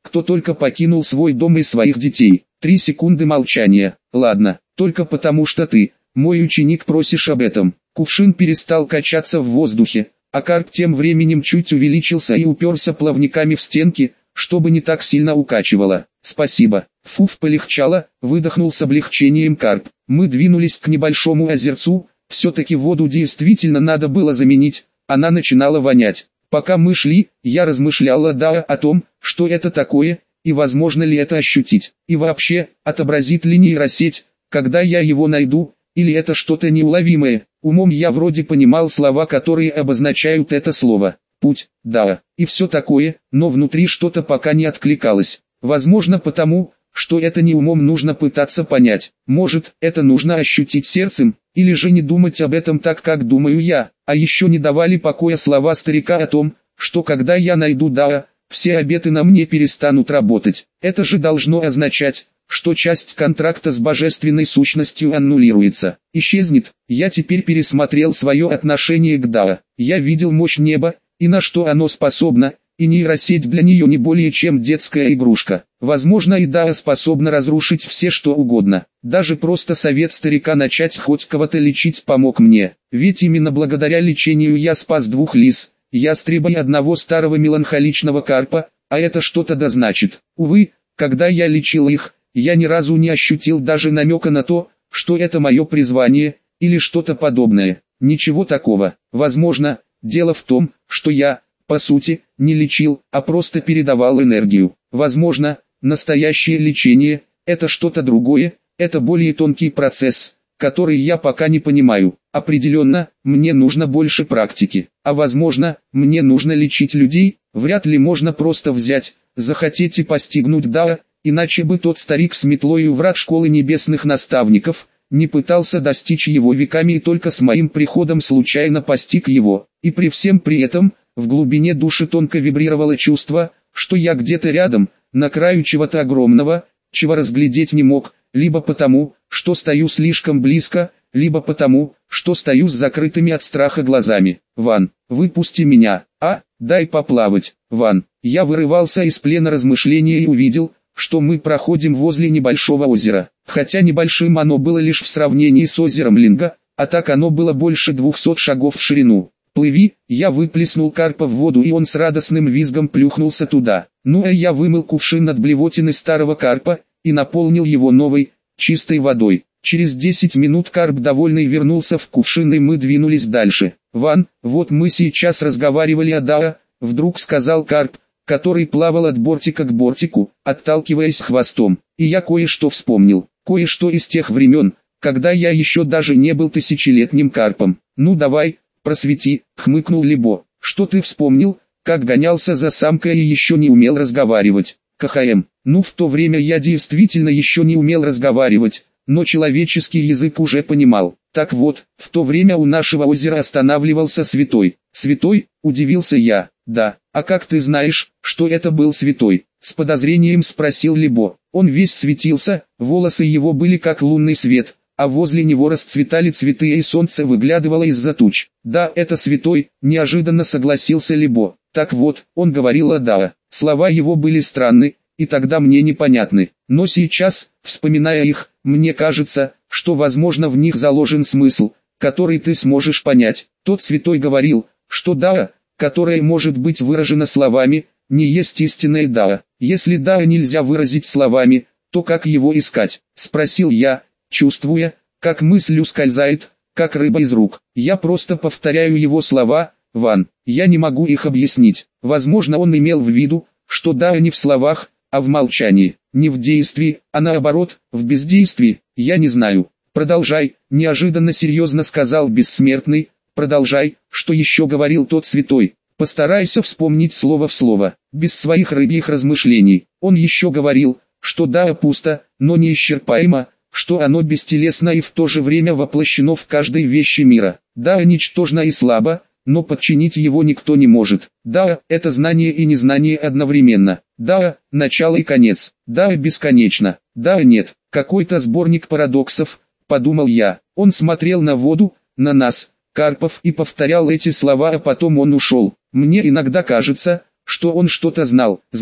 кто только покинул свой дом и своих детей. Три секунды молчания. Ладно, только потому что ты, мой ученик, просишь об этом. Кувшин перестал качаться в воздухе, а карп тем временем чуть увеличился и уперся плавниками в стенки, чтобы не так сильно укачивало. Спасибо. Фуф, полегчало, выдохнул с облегчением карп. Мы двинулись к небольшому озерцу, все-таки воду действительно надо было заменить, она начинала вонять. Пока мы шли, я размышляла да о том, что это такое, и возможно ли это ощутить, и вообще, отобразит ли нейросеть, когда я его найду, или это что-то неуловимое. Умом я вроде понимал слова, которые обозначают это слово. Путь, да, и все такое, но внутри что-то пока не откликалось. Возможно потому, что это не умом нужно пытаться понять. Может, это нужно ощутить сердцем, или же не думать об этом так, как думаю я. А еще не давали покоя слова старика о том, что когда я найду Дао, все обеты на мне перестанут работать. Это же должно означать, что часть контракта с божественной сущностью аннулируется, исчезнет. Я теперь пересмотрел свое отношение к Дао. Я видел мощь неба, и на что оно способно, и нейросеть для нее не более чем детская игрушка. Возможно, и Дао способна разрушить все что угодно. Даже просто совет старика начать хоть кого-то лечить помог мне. Ведь именно благодаря лечению я спас двух лис, ястреба и одного старого меланхоличного карпа, а это что-то да значит. Увы, когда я лечил их, я ни разу не ощутил даже намека на то, что это мое призвание, или что-то подобное. Ничего такого. Возможно, дело в том, что я, по сути, не лечил, а просто передавал энергию. Возможно, настоящее лечение – это что-то другое, это более тонкий процесс, который я пока не понимаю. Определенно, мне нужно больше практики. А возможно, мне нужно лечить людей, вряд ли можно просто взять, захотеть и постигнуть Дао, иначе бы тот старик с метлою врат школы небесных наставников не пытался достичь его веками и только с моим приходом случайно постиг его. И при всем при этом, в глубине души тонко вибрировало чувство, что я где-то рядом, на краю чего-то огромного, чего разглядеть не мог, либо потому, что стою слишком близко, либо потому, что стою с закрытыми от страха глазами. «Ван, выпусти меня, а, дай поплавать, Ван». Я вырывался из плена размышления и увидел, что мы проходим возле небольшого озера. Хотя небольшим оно было лишь в сравнении с озером Линга, а так оно было больше двухсот шагов в ширину. «Плыви», я выплеснул карпа в воду, и он с радостным визгом плюхнулся туда. Ну а я вымыл кувшин от блевотины старого карпа и наполнил его новой, чистой водой. Через десять минут карп довольный вернулся в кувшин, и мы двинулись дальше. «Ван, вот мы сейчас разговаривали о Дао», вдруг сказал карп, который плавал от бортика к бортику, отталкиваясь хвостом. И я кое-что вспомнил, кое-что из тех времен, когда я еще даже не был тысячелетним карпом. «Ну давай, просвети», хмыкнул Либо. «Что ты вспомнил, как гонялся за самкой и еще не умел разговаривать?» КХМ. Ну, в то время я действительно еще не умел разговаривать, но человеческий язык уже понимал. Так вот, в то время у нашего озера останавливался святой. «Святой?» – удивился я. «Да, а как ты знаешь, что это был святой?» – с подозрением спросил Либо. Он весь светился, волосы его были как лунный свет, а возле него расцветали цветы, и солнце выглядывало из-за туч. «Да, это святой», – неожиданно согласился Либо. Так вот, он говорил о Дао. Слова его были странны, и тогда мне непонятны. Но сейчас, вспоминая их, мне кажется, что возможно в них заложен смысл, который ты сможешь понять. Тот святой говорил, что Дао, которое может быть выражено словами, не есть истинное Дао. Если Дао нельзя выразить словами, то как его искать? Спросил я, чувствуя, как мысль ускользает, как рыба из рук. Я просто повторяю его слова, Ван. Я не могу их объяснить. Возможно, он имел в виду, что Дао не в словах, а в молчании, не в действии, а наоборот, в бездействии. Я не знаю. Продолжай, неожиданно серьезно сказал бессмертный. Продолжай, что еще говорил тот святой. Постарайся вспомнить слово в слово, без своих рыбьих размышлений. Он еще говорил, что Дао пусто, но неисчерпаемо, что оно бестелесно и в то же время воплощено в каждой вещи мира. Дао ничтожно и слабо, но подчинить его никто не может. Дао – это знание и незнание одновременно. Дао – начало и конец. Дао бесконечно. Дао нет. Какой-то сборник парадоксов, подумал я. Он смотрел на воду, на нас, карпов, и повторял эти слова, а потом он ушел. Мне иногда кажется, что он что-то знал, знал,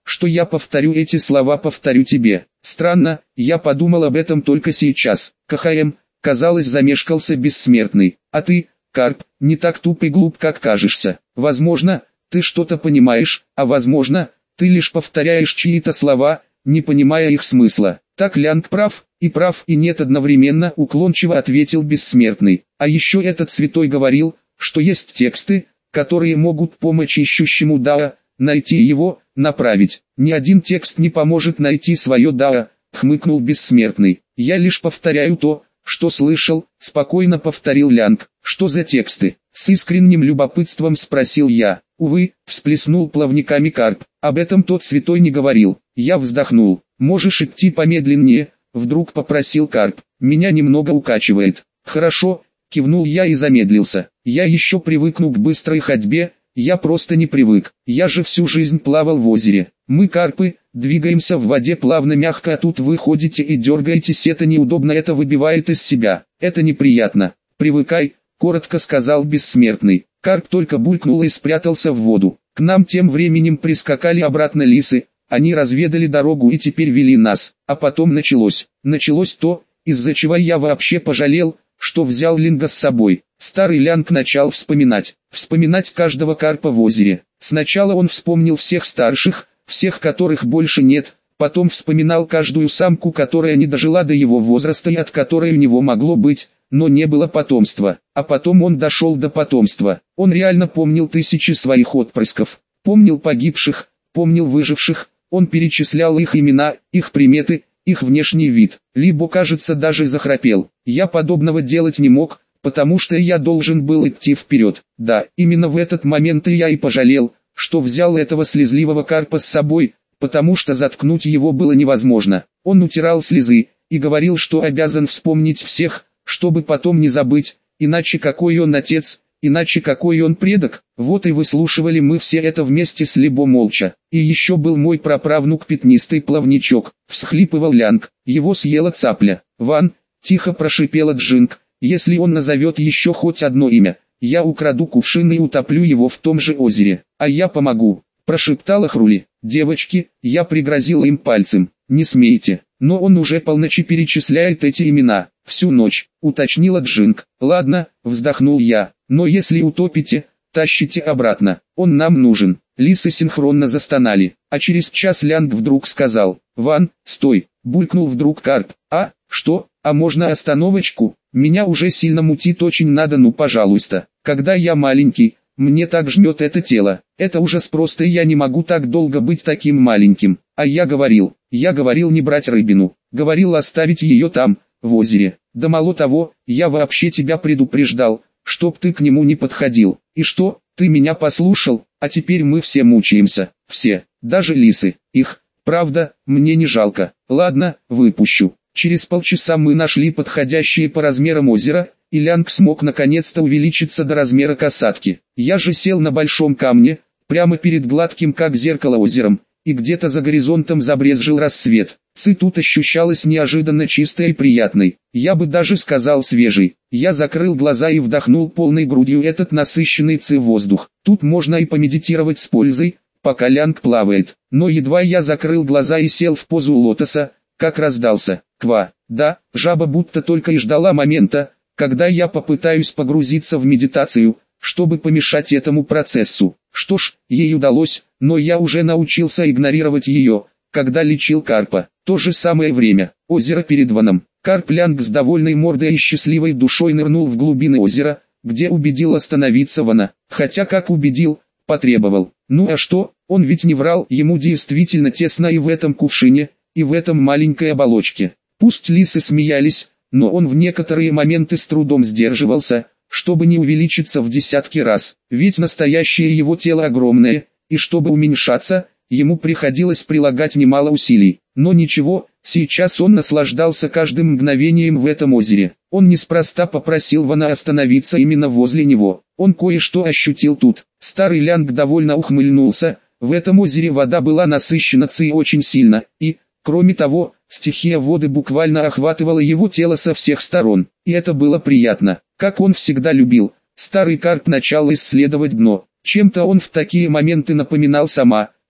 что я повторю эти слова, повторю тебе. Странно, я подумал об этом только сейчас. КХМ, казалось, замешкался бессмертный. А ты, Карп, не так туп и глуп, как кажешься. Возможно, ты что-то понимаешь, а возможно, ты лишь повторяешь чьи-то слова, не понимая их смысла. Так Лянг прав, и прав, и нет одновременно, уклончиво ответил бессмертный. А еще этот святой говорил, что есть тексты, которые могут помочь ищущему Дао, найти его, направить. Ни один текст не поможет найти свое Дао, хмыкнул бессмертный. Я лишь повторяю то, что слышал, спокойно повторил Лянг. Что за тексты? С искренним любопытством спросил я. Увы, всплеснул плавниками Карп. Об этом тот святой не говорил. Я вздохнул. Можешь идти помедленнее, вдруг попросил Карп. Меня немного укачивает. Хорошо, кивнул я и замедлился. Я еще привыкну к быстрой ходьбе, я просто не привык. Я же всю жизнь плавал в озере. Мы, карпы, двигаемся в воде плавно-мягко, а тут вы ходите и дергаетесь, это неудобно, это выбивает из себя. Это неприятно. Привыкай, коротко сказал бессмертный. Карп только булькнул и спрятался в воду. К нам тем временем прискакали обратно лисы. Они разведали дорогу и теперь вели нас. А потом началось. Началось то, из-за чего я вообще пожалел, что взял Линга с собой. Старый Лянг начал вспоминать. Вспоминать каждого карпа в озере. Сначала он вспомнил всех старших, всех которых больше нет. Потом вспоминал каждую самку, которая не дожила до его возраста и от которой у него могло быть, но не было потомства. А потом он дошел до потомства. Он реально помнил тысячи своих отпрысков. Помнил погибших, помнил выживших. Он перечислял их имена, их приметы, их внешний вид. Либо, кажется, даже захрапел. Я подобного делать не мог, потому что я должен был идти вперед. Да, именно в этот момент и я и пожалел, что взял этого слезливого карпа с собой, потому что заткнуть его было невозможно. Он утирал слезы и говорил, что обязан вспомнить всех, чтобы потом не забыть, иначе какой он отец, иначе какой он предок. Вот и выслушивали мы все это вместе с Либо молча. И еще был мой праправнук пятнистый плавничок, всхлипывал Лянг, его съела цапля. Ван, тихо прошипела Джинг, если он назовет еще хоть одно имя, я украду кувшин и утоплю его в том же озере. А я помогу, прошептала Хрули. Девочки, я пригрозил им пальцем, не смейте. Но он уже полночи перечисляет эти имена, всю ночь, уточнила Джинг. Ладно, вздохнул я, но если утопите, тащите обратно, он нам нужен. Лисы синхронно застонали, а через час Лянг вдруг сказал: Ван, стой, булькнул вдруг Карп. А, что, а можно остановочку? Меня уже сильно мутит, очень надо, ну пожалуйста. Когда я маленький, мне так жмет это тело. Это ужас просто, я не могу так долго быть таким маленьким. А я говорил, я говорил не брать рыбину. Говорил оставить ее там, в озере. Да мало того, я вообще тебя предупреждал, чтоб ты к нему не подходил. И что, ты меня послушал, а теперь мы все мучаемся. Все, даже лисы. Их, правда, мне не жалко. Ладно, выпущу. Через полчаса мы нашли подходящее по размерам озеро, и Лянг смог наконец-то увеличиться до размера касатки. Я же сел на большом камне, прямо перед гладким как зеркало озером, и где-то за горизонтом забрезжил рассвет. Ци тут ощущалась неожиданно чистой и приятной, я бы даже сказал свежей. Я закрыл глаза и вдохнул полной грудью этот насыщенный ци воздух. Тут можно и помедитировать с пользой, пока Лянг плавает. Но едва я закрыл глаза и сел в позу лотоса, как раздался «Ква». Да, жаба будто только и ждала момента, когда я попытаюсь погрузиться в медитацию, чтобы помешать этому процессу. Что ж, ей удалось, но я уже научился игнорировать ее, когда лечил карпа. То же самое время, озеро перед Ваном. Карп Лянг с довольной мордой и счастливой душой нырнул в глубины озера, где убедил остановиться Вана. Хотя как убедил, потребовал. Ну а что, он ведь не врал, ему действительно тесно и в этом кувшине, и в этом маленькой оболочке. Пусть лисы смеялись, но он в некоторые моменты с трудом сдерживался, чтобы не увеличиться в десятки раз. Ведь настоящее его тело огромное, и чтобы уменьшаться, ему приходилось прилагать немало усилий. Но ничего, сейчас он наслаждался каждым мгновением в этом озере. Он неспроста попросил Вана остановиться именно возле него. Он кое-что ощутил тут. Старый Лянг довольно ухмыльнулся. В этом озере вода была насыщена ци очень сильно, и, кроме того, стихия воды буквально охватывала его тело со всех сторон. И это было приятно. Как он всегда любил, старый карп начал исследовать дно. Чем-то он в такие моменты напоминал сама,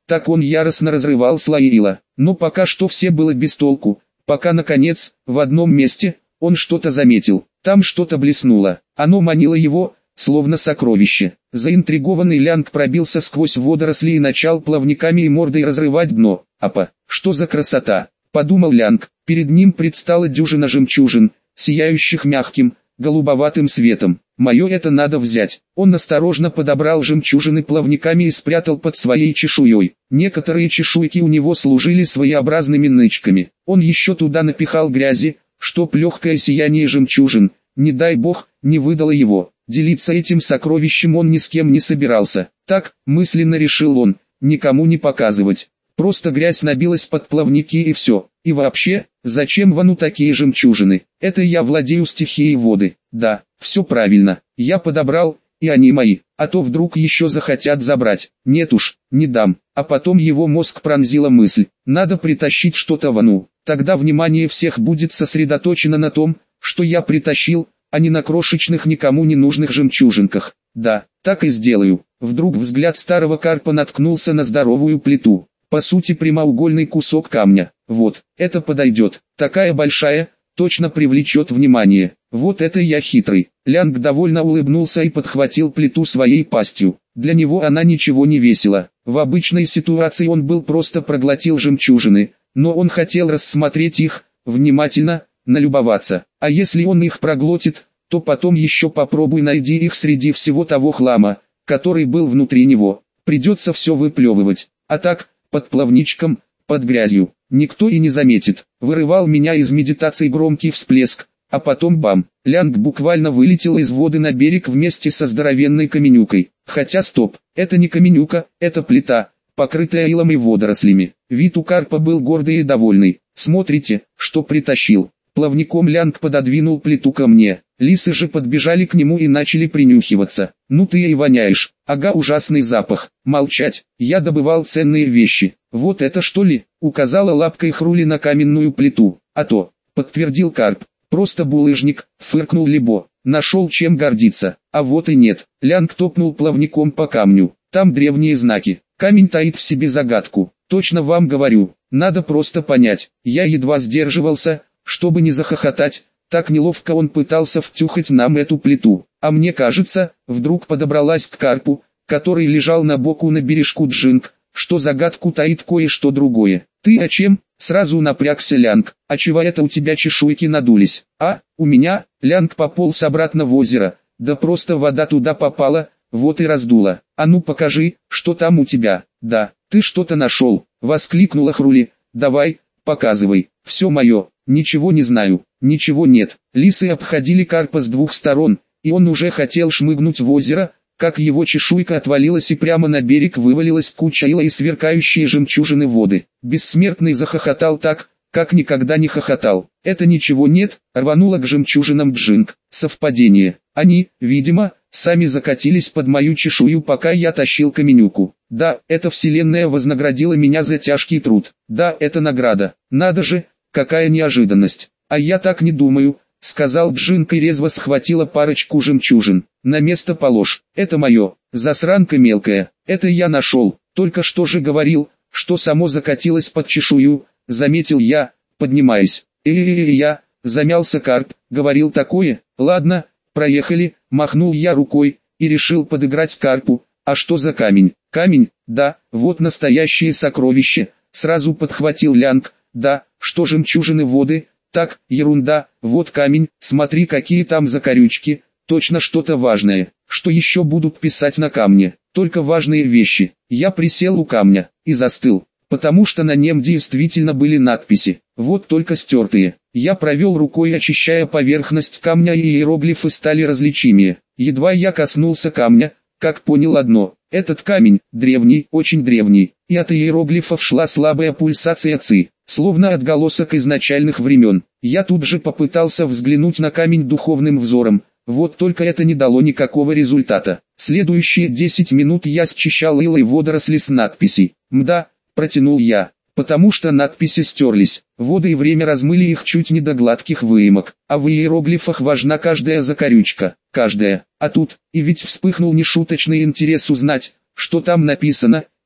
Так он яростно разрывал слои ила. Но пока что все было без толку, пока наконец, в одном месте, он что-то заметил. Там что-то блеснуло, оно манило его, словно сокровище. Заинтригованный Лянг пробился сквозь водоросли и начал плавниками и мордой разрывать дно. «Апа, что за красота!» — подумал Лянг. Перед ним предстала дюжина жемчужин, сияющих мягким, голубоватым светом. «Мое это надо взять». Он осторожно подобрал жемчужины плавниками и спрятал под своей чешуей. Некоторые чешуйки у него служили своеобразными нычками. Он еще туда напихал грязи, чтоб легкое сияние жемчужин, не дай бог, не выдало его. Делиться этим сокровищем он ни с кем не собирался. Так, мысленно решил он, никому не показывать. Просто грязь набилась под плавники и все. И вообще, зачем Вану такие жемчужины? Это я владею стихией воды. Да, все правильно. Я подобрал, и они мои. А то вдруг еще захотят забрать. Нет уж, не дам. А потом его мозг пронзила мысль. Надо притащить что-то Вану. Тогда внимание всех будет сосредоточено на том, что я притащил, а не на крошечных никому не нужных жемчужинках. Да, так и сделаю. Вдруг взгляд старого карпа наткнулся на здоровую плиту. По сути прямоугольный кусок камня. Вот, это подойдет. Такая большая, точно привлечет внимание. Вот это я хитрый. Лянг довольно улыбнулся и подхватил плиту своей пастью. Для него она ничего не весила. В обычной ситуации он был просто проглотил жемчужины, но он хотел рассмотреть их, внимательно, налюбоваться. А если он их проглотит, то потом еще попробуй найди их среди всего того хлама, который был внутри него. Придется все выплевывать. А так, под плавничком, под грязью, никто и не заметит. Вырывал меня из медитации громкий всплеск, а потом бам. Лянг буквально вылетел из воды на берег вместе со здоровенной каменюкой. Хотя стоп, это не каменюка, это плита, покрытая илом и водорослями. Вид у карпа был гордый и довольный. Смотрите, что притащил. Плавником Лянг пододвинул плиту ко мне. Лисы же подбежали к нему и начали принюхиваться. «Ну ты и воняешь. Ага, ужасный запах. Молчать, я добывал ценные вещи». «Вот это что ли?» — указала лапкой Хрули на каменную плиту. «А то», — подтвердил карп. «Просто булыжник», — фыркнул Либо. «Нашел чем гордиться». «А вот и нет». Лянг топнул плавником по камню. «Там древние знаки. Камень таит в себе загадку. Точно вам говорю, надо просто понять». Я едва сдерживался, чтобы не захохотать. Так неловко он пытался втюхать нам эту плиту. А мне кажется, вдруг подобралась к карпу, который лежал на боку на бережку Джинг, что загадку таит кое-что другое. «Ты о чем?» — сразу напрягся Лянг. «А чего это у тебя чешуйки надулись?» «А, у меня?» — Лянг пополз обратно в озеро. «Да просто вода туда попала, вот и раздула. А ну покажи, что там у тебя». «Да, ты что-то нашел!» — воскликнула Хрули. «Давай, показывай, все мое». «Ничего не знаю, ничего нет». Лисы обходили карпа с двух сторон, и он уже хотел шмыгнуть в озеро, как его чешуйка отвалилась и прямо на берег вывалилась куча ила и сверкающие жемчужины воды. Бессмертный захохотал так, как никогда не хохотал. «Это ничего нет», — рванула к жемчужинам Джинг. Совпадение. Они, видимо, сами закатились под мою чешую, пока я тащил каменюку. Да, эта вселенная вознаградила меня за тяжкий труд. Да, это награда. Надо же, какая неожиданность. А я так не думаю, сказал Джинг и резво схватила парочку жемчужин. На место положь. Это мое. Засранка мелкая. Это я нашел. Только что же говорил, что само закатилось под чешую, заметил я, поднимаясь. Э-э-э, я, замялся карп, говорил такое. Ладно, проехали, махнул я рукой, и решил подыграть карпу. А что за камень? Камень, да, вот настоящее сокровище, сразу подхватил Лянг. Да, что жемчужины воды, так, ерунда, вот камень, смотри какие там закорючки, точно что-то важное. Что еще будут писать на камне? Только важные вещи. Я присел у камня и застыл, потому что на нем действительно были надписи, вот только стертые. Я провел рукой, очищая поверхность камня, и иероглифы стали различимее. Едва я коснулся камня, как понял одно: этот камень, древний, очень древний, и от иероглифов шла слабая пульсация ци, словно отголосок изначальных времен. Я тут же попытался взглянуть на камень духовным взором, вот только это не дало никакого результата. Следующие десять минут я счищал ил и водоросли с надписей. «Мда», протянул я, потому что надписи стерлись, вода и время размыли их чуть не до гладких выемок, а в иероглифах важна каждая закорючка, каждая. А тут, и ведь вспыхнул нешуточный интерес узнать, что там написано,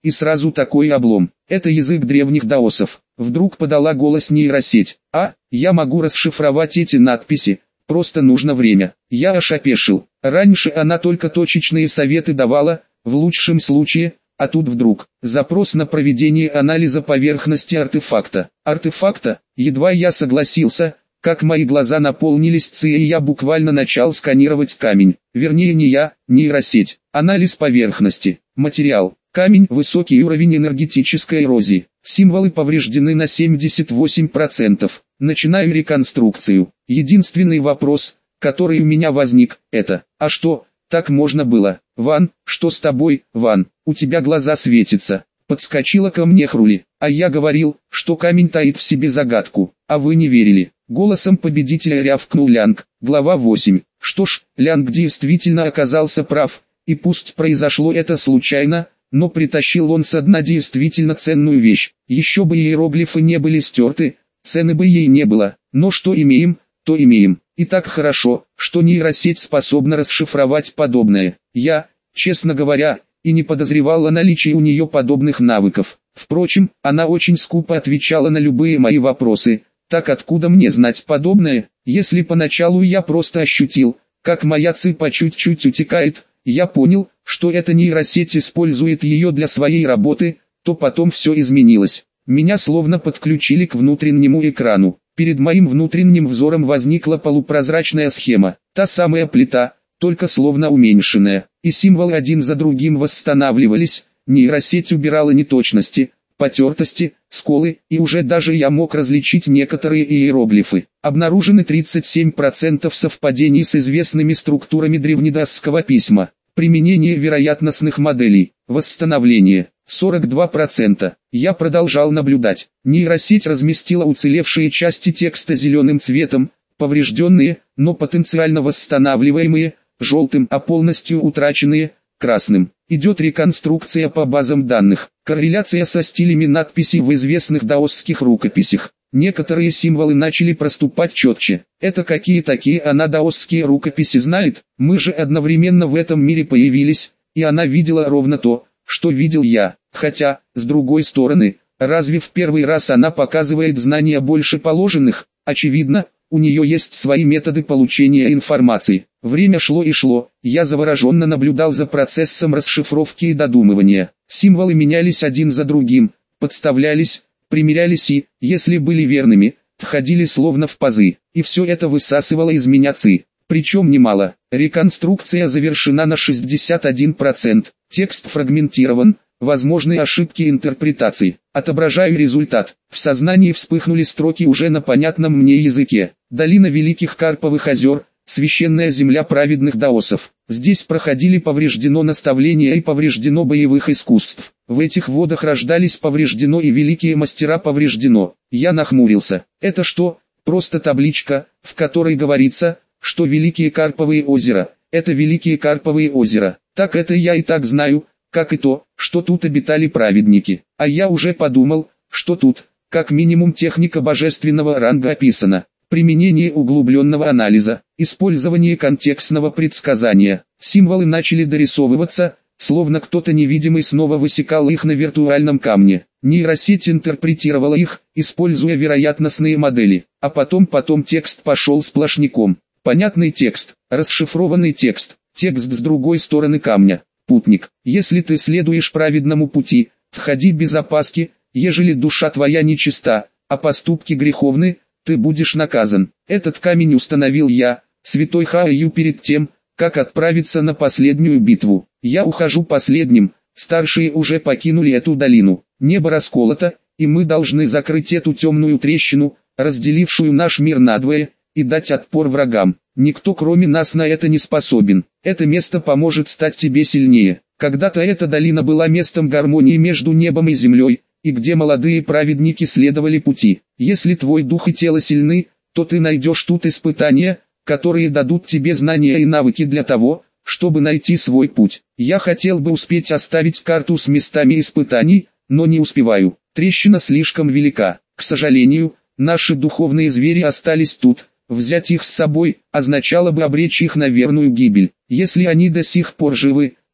и сразу такой облом. Это язык древних даосов. Вдруг подала голос нейросеть. А, я могу расшифровать эти надписи, просто нужно время. Я аж опешил. Раньше она только точечные советы давала, в лучшем случае, а тут вдруг запрос на проведение анализа поверхности артефакта. Артефакта, едва я согласился, как мои глаза наполнились ци, и я буквально начал сканировать камень. Вернее не я, нейросеть. Анализ поверхности. Материал. Камень, высокий уровень энергетической эрозии. Символы повреждены на семьдесят восемь процентов. Начинаю реконструкцию. Единственный вопрос, который у меня возник, это: а что, так можно было? Ван, что с тобой, Ван? У тебя глаза светятся. Подскочила ко мне Хрули. А я говорил, что камень таит в себе загадку. А вы не верили. Голосом победителя рявкнул Лянг. Глава восемь. Что ж, Лянг действительно оказался прав. И пусть произошло это случайно, но притащил он со дна действительно ценную вещь. Еще бы иероглифы не были стерты, цены бы ей не было. Но что имеем, то имеем. И так хорошо, что нейросеть способна расшифровать подобное. Я, честно говоря, и не подозревал о наличии у нее подобных навыков. Впрочем, она очень скупо отвечала на любые мои вопросы. Так откуда мне знать подобное, если поначалу я просто ощутил, как моя ци по чуть-чуть утекает, я понял, что эта нейросеть использует ее для своей работы, то потом все изменилось. Меня словно подключили к внутреннему экрану. Перед моим внутренним взором возникла полупрозрачная схема, та самая плита, только словно уменьшенная, и символы один за другим восстанавливались, нейросеть убирала неточности, потертости, сколы, и уже даже я мог различить некоторые иероглифы. Обнаружены тридцать семь процентов совпадений с известными структурами древнедасского письма. Применение вероятностных моделей. Восстановление. сорок два процента. Я продолжал наблюдать. Нейросеть разместила уцелевшие части текста зеленым цветом, поврежденные, но потенциально восстанавливаемые, желтым, а полностью утраченные, красным. Идет реконструкция по базам данных. Корреляция со стилями надписей в известных даосских рукописях. Некоторые символы начали проступать четче. Это какие такие она даосские рукописи знает? Мы же одновременно в этом мире появились, и она видела ровно то, что видел я. Хотя, с другой стороны, разве в первый раз она показывает знания больше положенных? Очевидно, у нее есть свои методы получения информации. Время шло и шло, я завороженно наблюдал за процессом расшифровки и додумывания. Символы менялись один за другим, подставлялись, примерялись и, если были верными, входили словно в пазы, и все это высасывало из меня ци. Причем немало. Реконструкция завершена на шестьдесят один процент, текст фрагментирован, возможны ошибки интерпретации. Отображаю результат. В сознании вспыхнули строки уже на понятном мне языке. Долина Великих Карповых озер, священная земля праведных даосов. Здесь проходили повреждено наставления и повреждено боевых искусств. В этих водах рождались повреждено и великие мастера повреждено. Я нахмурился. Это что, просто табличка, в которой говорится, что Великие Карповые озера, это Великие Карповые озера. Так это я и так знаю, как и то, что тут обитали праведники. А я уже подумал, что тут, как минимум техника божественного ранга описана. Применение углубленного анализа, использование контекстного предсказания. Символы начали дорисовываться, словно кто-то невидимый снова высекал их на виртуальном камне. Нейросеть интерпретировала их, используя вероятностные модели. А потом потом текст пошел сплошняком. Понятный текст, расшифрованный текст, текст с другой стороны камня. Путник, если ты следуешь праведному пути, входи без опаски, ежели душа твоя нечиста, а поступки греховны, ты будешь наказан. Этот камень установил я, святой Хаою, перед тем, как отправиться на последнюю битву. Я ухожу последним, старшие уже покинули эту долину. Небо расколото, и мы должны закрыть эту темную трещину, разделившую наш мир надвое, и дать отпор врагам. Никто кроме нас на это не способен. Это место поможет стать тебе сильнее. Когда-то эта долина была местом гармонии между небом и землей, и где молодые праведники следовали пути. Если твой дух и тело сильны, то ты найдешь тут испытания, которые дадут тебе знания и навыки для того, чтобы найти свой путь. Я хотел бы успеть оставить карту с местами испытаний, но не успеваю. Трещина слишком велика. К сожалению, наши духовные звери остались тут. Взять их с собой означало бы обречь их на верную гибель. Если они до сих пор живы,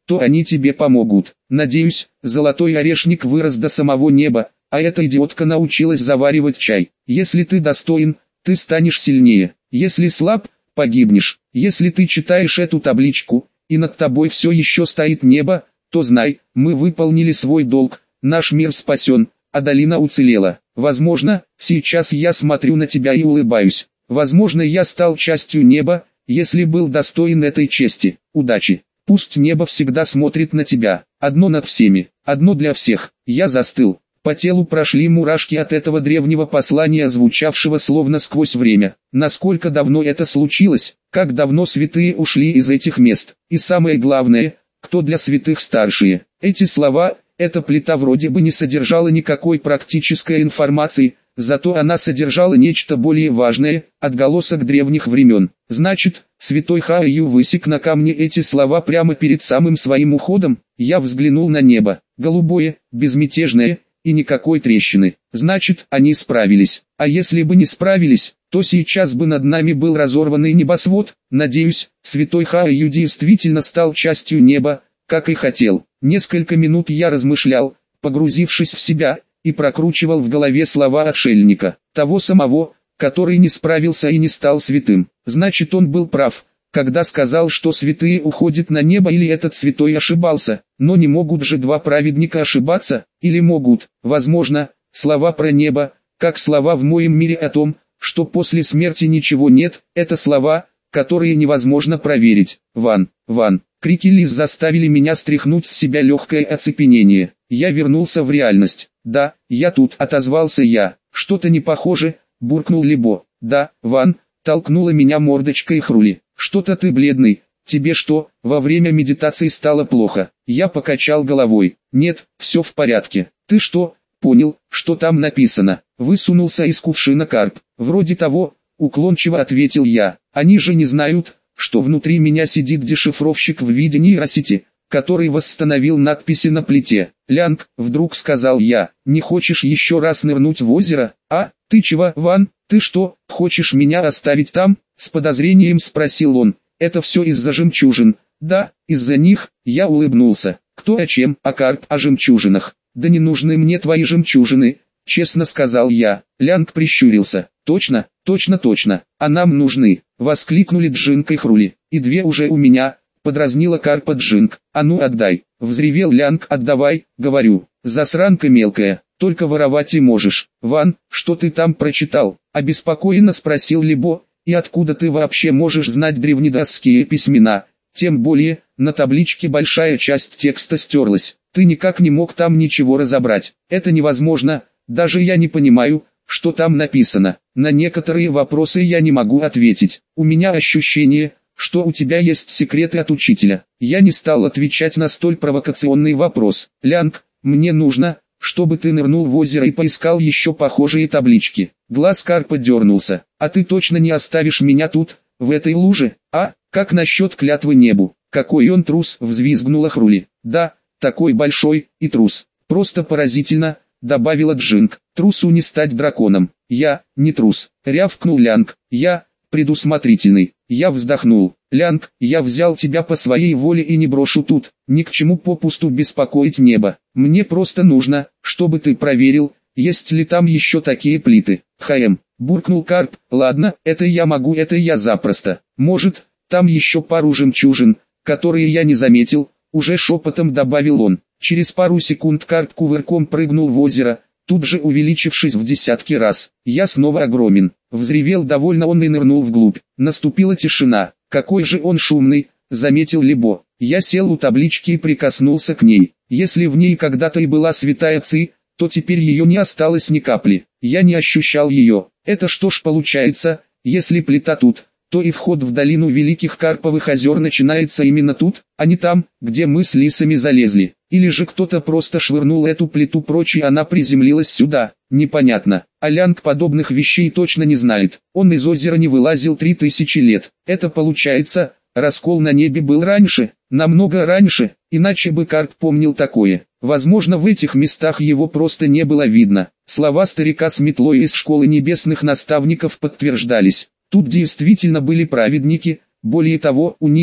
то они тебе помогут. Надеюсь, золотой орешник вырос до самого неба, а эта идиотка научилась заваривать чай. Если ты достоин, ты станешь сильнее. Если слаб, погибнешь. Если ты читаешь эту табличку, и над тобой все еще стоит небо, то знай, мы выполнили свой долг, наш мир спасен, а долина уцелела. Возможно, сейчас я смотрю на тебя и улыбаюсь. Возможно, я стал частью неба, если был достоин этой чести. Удачи. Пусть небо всегда смотрит на тебя. Одно над всеми, одно для всех. Я застыл. По телу прошли мурашки от этого древнего послания, звучавшего словно сквозь время. Насколько давно это случилось, как давно святые ушли из этих мест. И самое главное, кто для святых старшие. Эти слова, эта плита вроде бы не содержала никакой практической информации, зато она содержала нечто более важное, отголосок древних времен. Значит, святой Хаою высек на камне эти слова прямо перед самым своим уходом. Я взглянул на небо, голубое, безмятежное, и никакой трещины. Значит, они справились. А если бы не справились, то сейчас бы над нами был разорванный небосвод. Надеюсь, святой Хаою действительно стал частью неба, как и хотел. Несколько минут я размышлял, погрузившись в себя, и прокручивал в голове слова отшельника, того самого, который не справился и не стал святым. Значит, он был прав, когда сказал, что святые уходят на небо, или этот святой ошибался. Но не могут же два праведника ошибаться, или могут? Возможно, слова про небо, как слова в моем мире о том, что после смерти ничего нет, это слова, которые невозможно проверить. Ван, Ван. Крики Лиз заставили меня стряхнуть с себя легкое оцепенение. Я вернулся в реальность. «Да, я тут», — отозвался я. «Что-то не похоже», — буркнул Либо. «Да, Ван», — толкнула меня мордочкой Хрули. «Что-то ты бледный. Тебе что, во время медитации стало плохо?» Я покачал головой. «Нет, все в порядке. Ты что, понял, что там написано?» Высунулся из кувшина карп. «Вроде того», — уклончиво ответил я. «Они же не знают, что внутри меня сидит дешифровщик в виде нейросети, который восстановил надписи на плите». «Лянг», — вдруг сказал я, — «не хочешь еще раз нырнуть в озеро?» «А, ты чего, Ван, ты что, хочешь меня оставить там?» — с подозрением спросил он. «Это все из-за жемчужин». «Да, из-за них», — я улыбнулся. «Кто о чем, а карп о жемчужинах?» «Да не нужны мне твои жемчужины», — честно сказал я. Лянг прищурился. «Точно, точно, точно, а нам нужны», — воскликнули Джинк и Хрули. «И две уже у меня», — подразнила карпа Джинк. «А ну отдай», — взревел Лянг. «Отдавай, говорю, засранка мелкая, только воровать и можешь». «Ван, что ты там прочитал?» — обеспокоенно спросил Либо. «И откуда ты вообще можешь знать древнедасские письмена? Тем более, на табличке большая часть текста стерлась. Ты никак не мог там ничего разобрать. Это невозможно, даже я не понимаю, что там написано. На некоторые вопросы я не могу ответить. У меня ощущение, что у тебя есть секреты от учителя». Я не стал отвечать на столь провокационный вопрос. «Лянг, мне нужно, чтобы ты нырнул в озеро и поискал еще похожие таблички». Глаз карпа дернулся. «А ты точно не оставишь меня тут, в этой луже? А, как насчет клятвы небу?» «Какой он трус!» — взвизгнула Хрули. «Да, такой большой и трус. Просто поразительно», — добавила Джинк. «Трусу не стать драконом». «Я, не трус», — рявкнул Лянг. «Я, предусмотрительный». Я вздохнул. «Лянг, я взял тебя по своей воле и не брошу тут. Ни к чему попусту беспокоить небо. Мне просто нужно, чтобы ты проверил, есть ли там еще такие плиты». «Хм», — буркнул карп. «Ладно, это я могу, это я запросто. Может, там еще пару жемчужин, которые я не заметил», — уже шепотом добавил он. Через пару секунд карп кувырком прыгнул в озеро, тут же увеличившись в десятки раз. «Я снова огромен», — взревел довольно он и нырнул вглубь. Наступила тишина. «Какой же он шумный», — заметил Либо. Я сел у таблички и прикоснулся к ней. Если в ней когда-то и была святая Ци, то теперь ее не осталось ни капли. Я не ощущал ее. Это что ж получается, если плита тут, то и вход в долину Великих Карповых озер начинается именно тут, а не там, где мы с лисами залезли. Или же кто-то просто швырнул эту плиту прочь и она приземлилась сюда, непонятно. А Лянг подобных вещей точно не знает. Он из озера не вылазил три тысячи лет. Это получается, раскол на небе был раньше, намного раньше, иначе бы карп помнил такое. Возможно, в этих местах его просто не было видно. Слова старика с метлой из школы небесных наставников подтверждались. Тут действительно были праведники, более того, у них,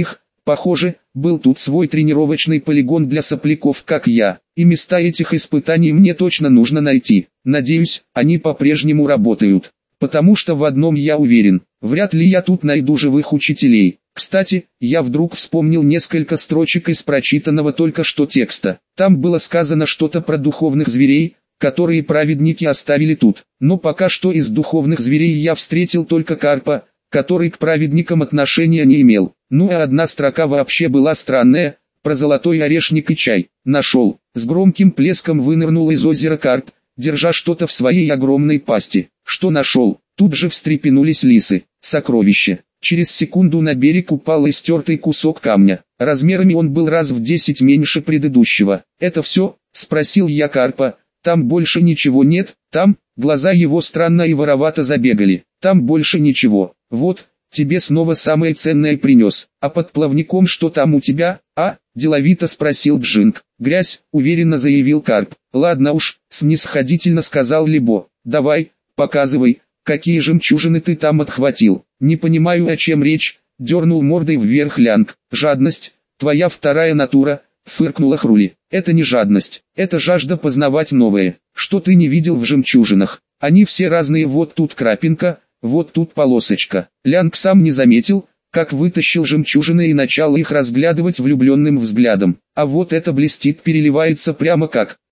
Похоже, был тут свой тренировочный полигон для сопляков, как я, и места этих испытаний мне точно нужно найти. Надеюсь, они по-прежнему работают, потому что в одном я уверен, вряд ли я тут найду живых учителей. Кстати, я вдруг вспомнил несколько строчек из прочитанного только что текста. Там было сказано что-то про духовных зверей, которые праведники оставили тут. Но пока что из духовных зверей я встретил только карпа, который к праведникам отношения не имел. Ну а одна строка вообще была странная, про золотой орешник и чай. Нашел. С громким плеском вынырнул из озера карп, держа что-то в своей огромной пасти. Что нашел? Тут же встрепенулись лисы. Сокровище. Через секунду на берег упал истертый кусок камня. Размерами он был раз в десять меньше предыдущего. «Это все?» – спросил я карпа. «Там больше ничего нет?» «Там?» Глаза его странно и воровато забегали. «Там больше ничего. Вот, тебе снова самое ценное принес. А под плавником что там у тебя?» «А?» – деловито спросил Бжинг. «Грязь», – уверенно заявил карп. «Ладно уж», – снисходительно сказал Либо. «Давай, показывай, какие жемчужины ты там отхватил». «Не понимаю, о чем речь», – дернул мордой вверх Лянг. «Жадность, твоя вторая натура», – фыркнула Хрули. «Это не жадность, это жажда познавать новое. Что ты не видел в жемчужинах? Они все разные, вот тут крапинка, вот тут полосочка». Лянг сам не заметил, как вытащил жемчужины и начал их разглядывать влюбленным взглядом. «А вот это блестит, переливается прямо как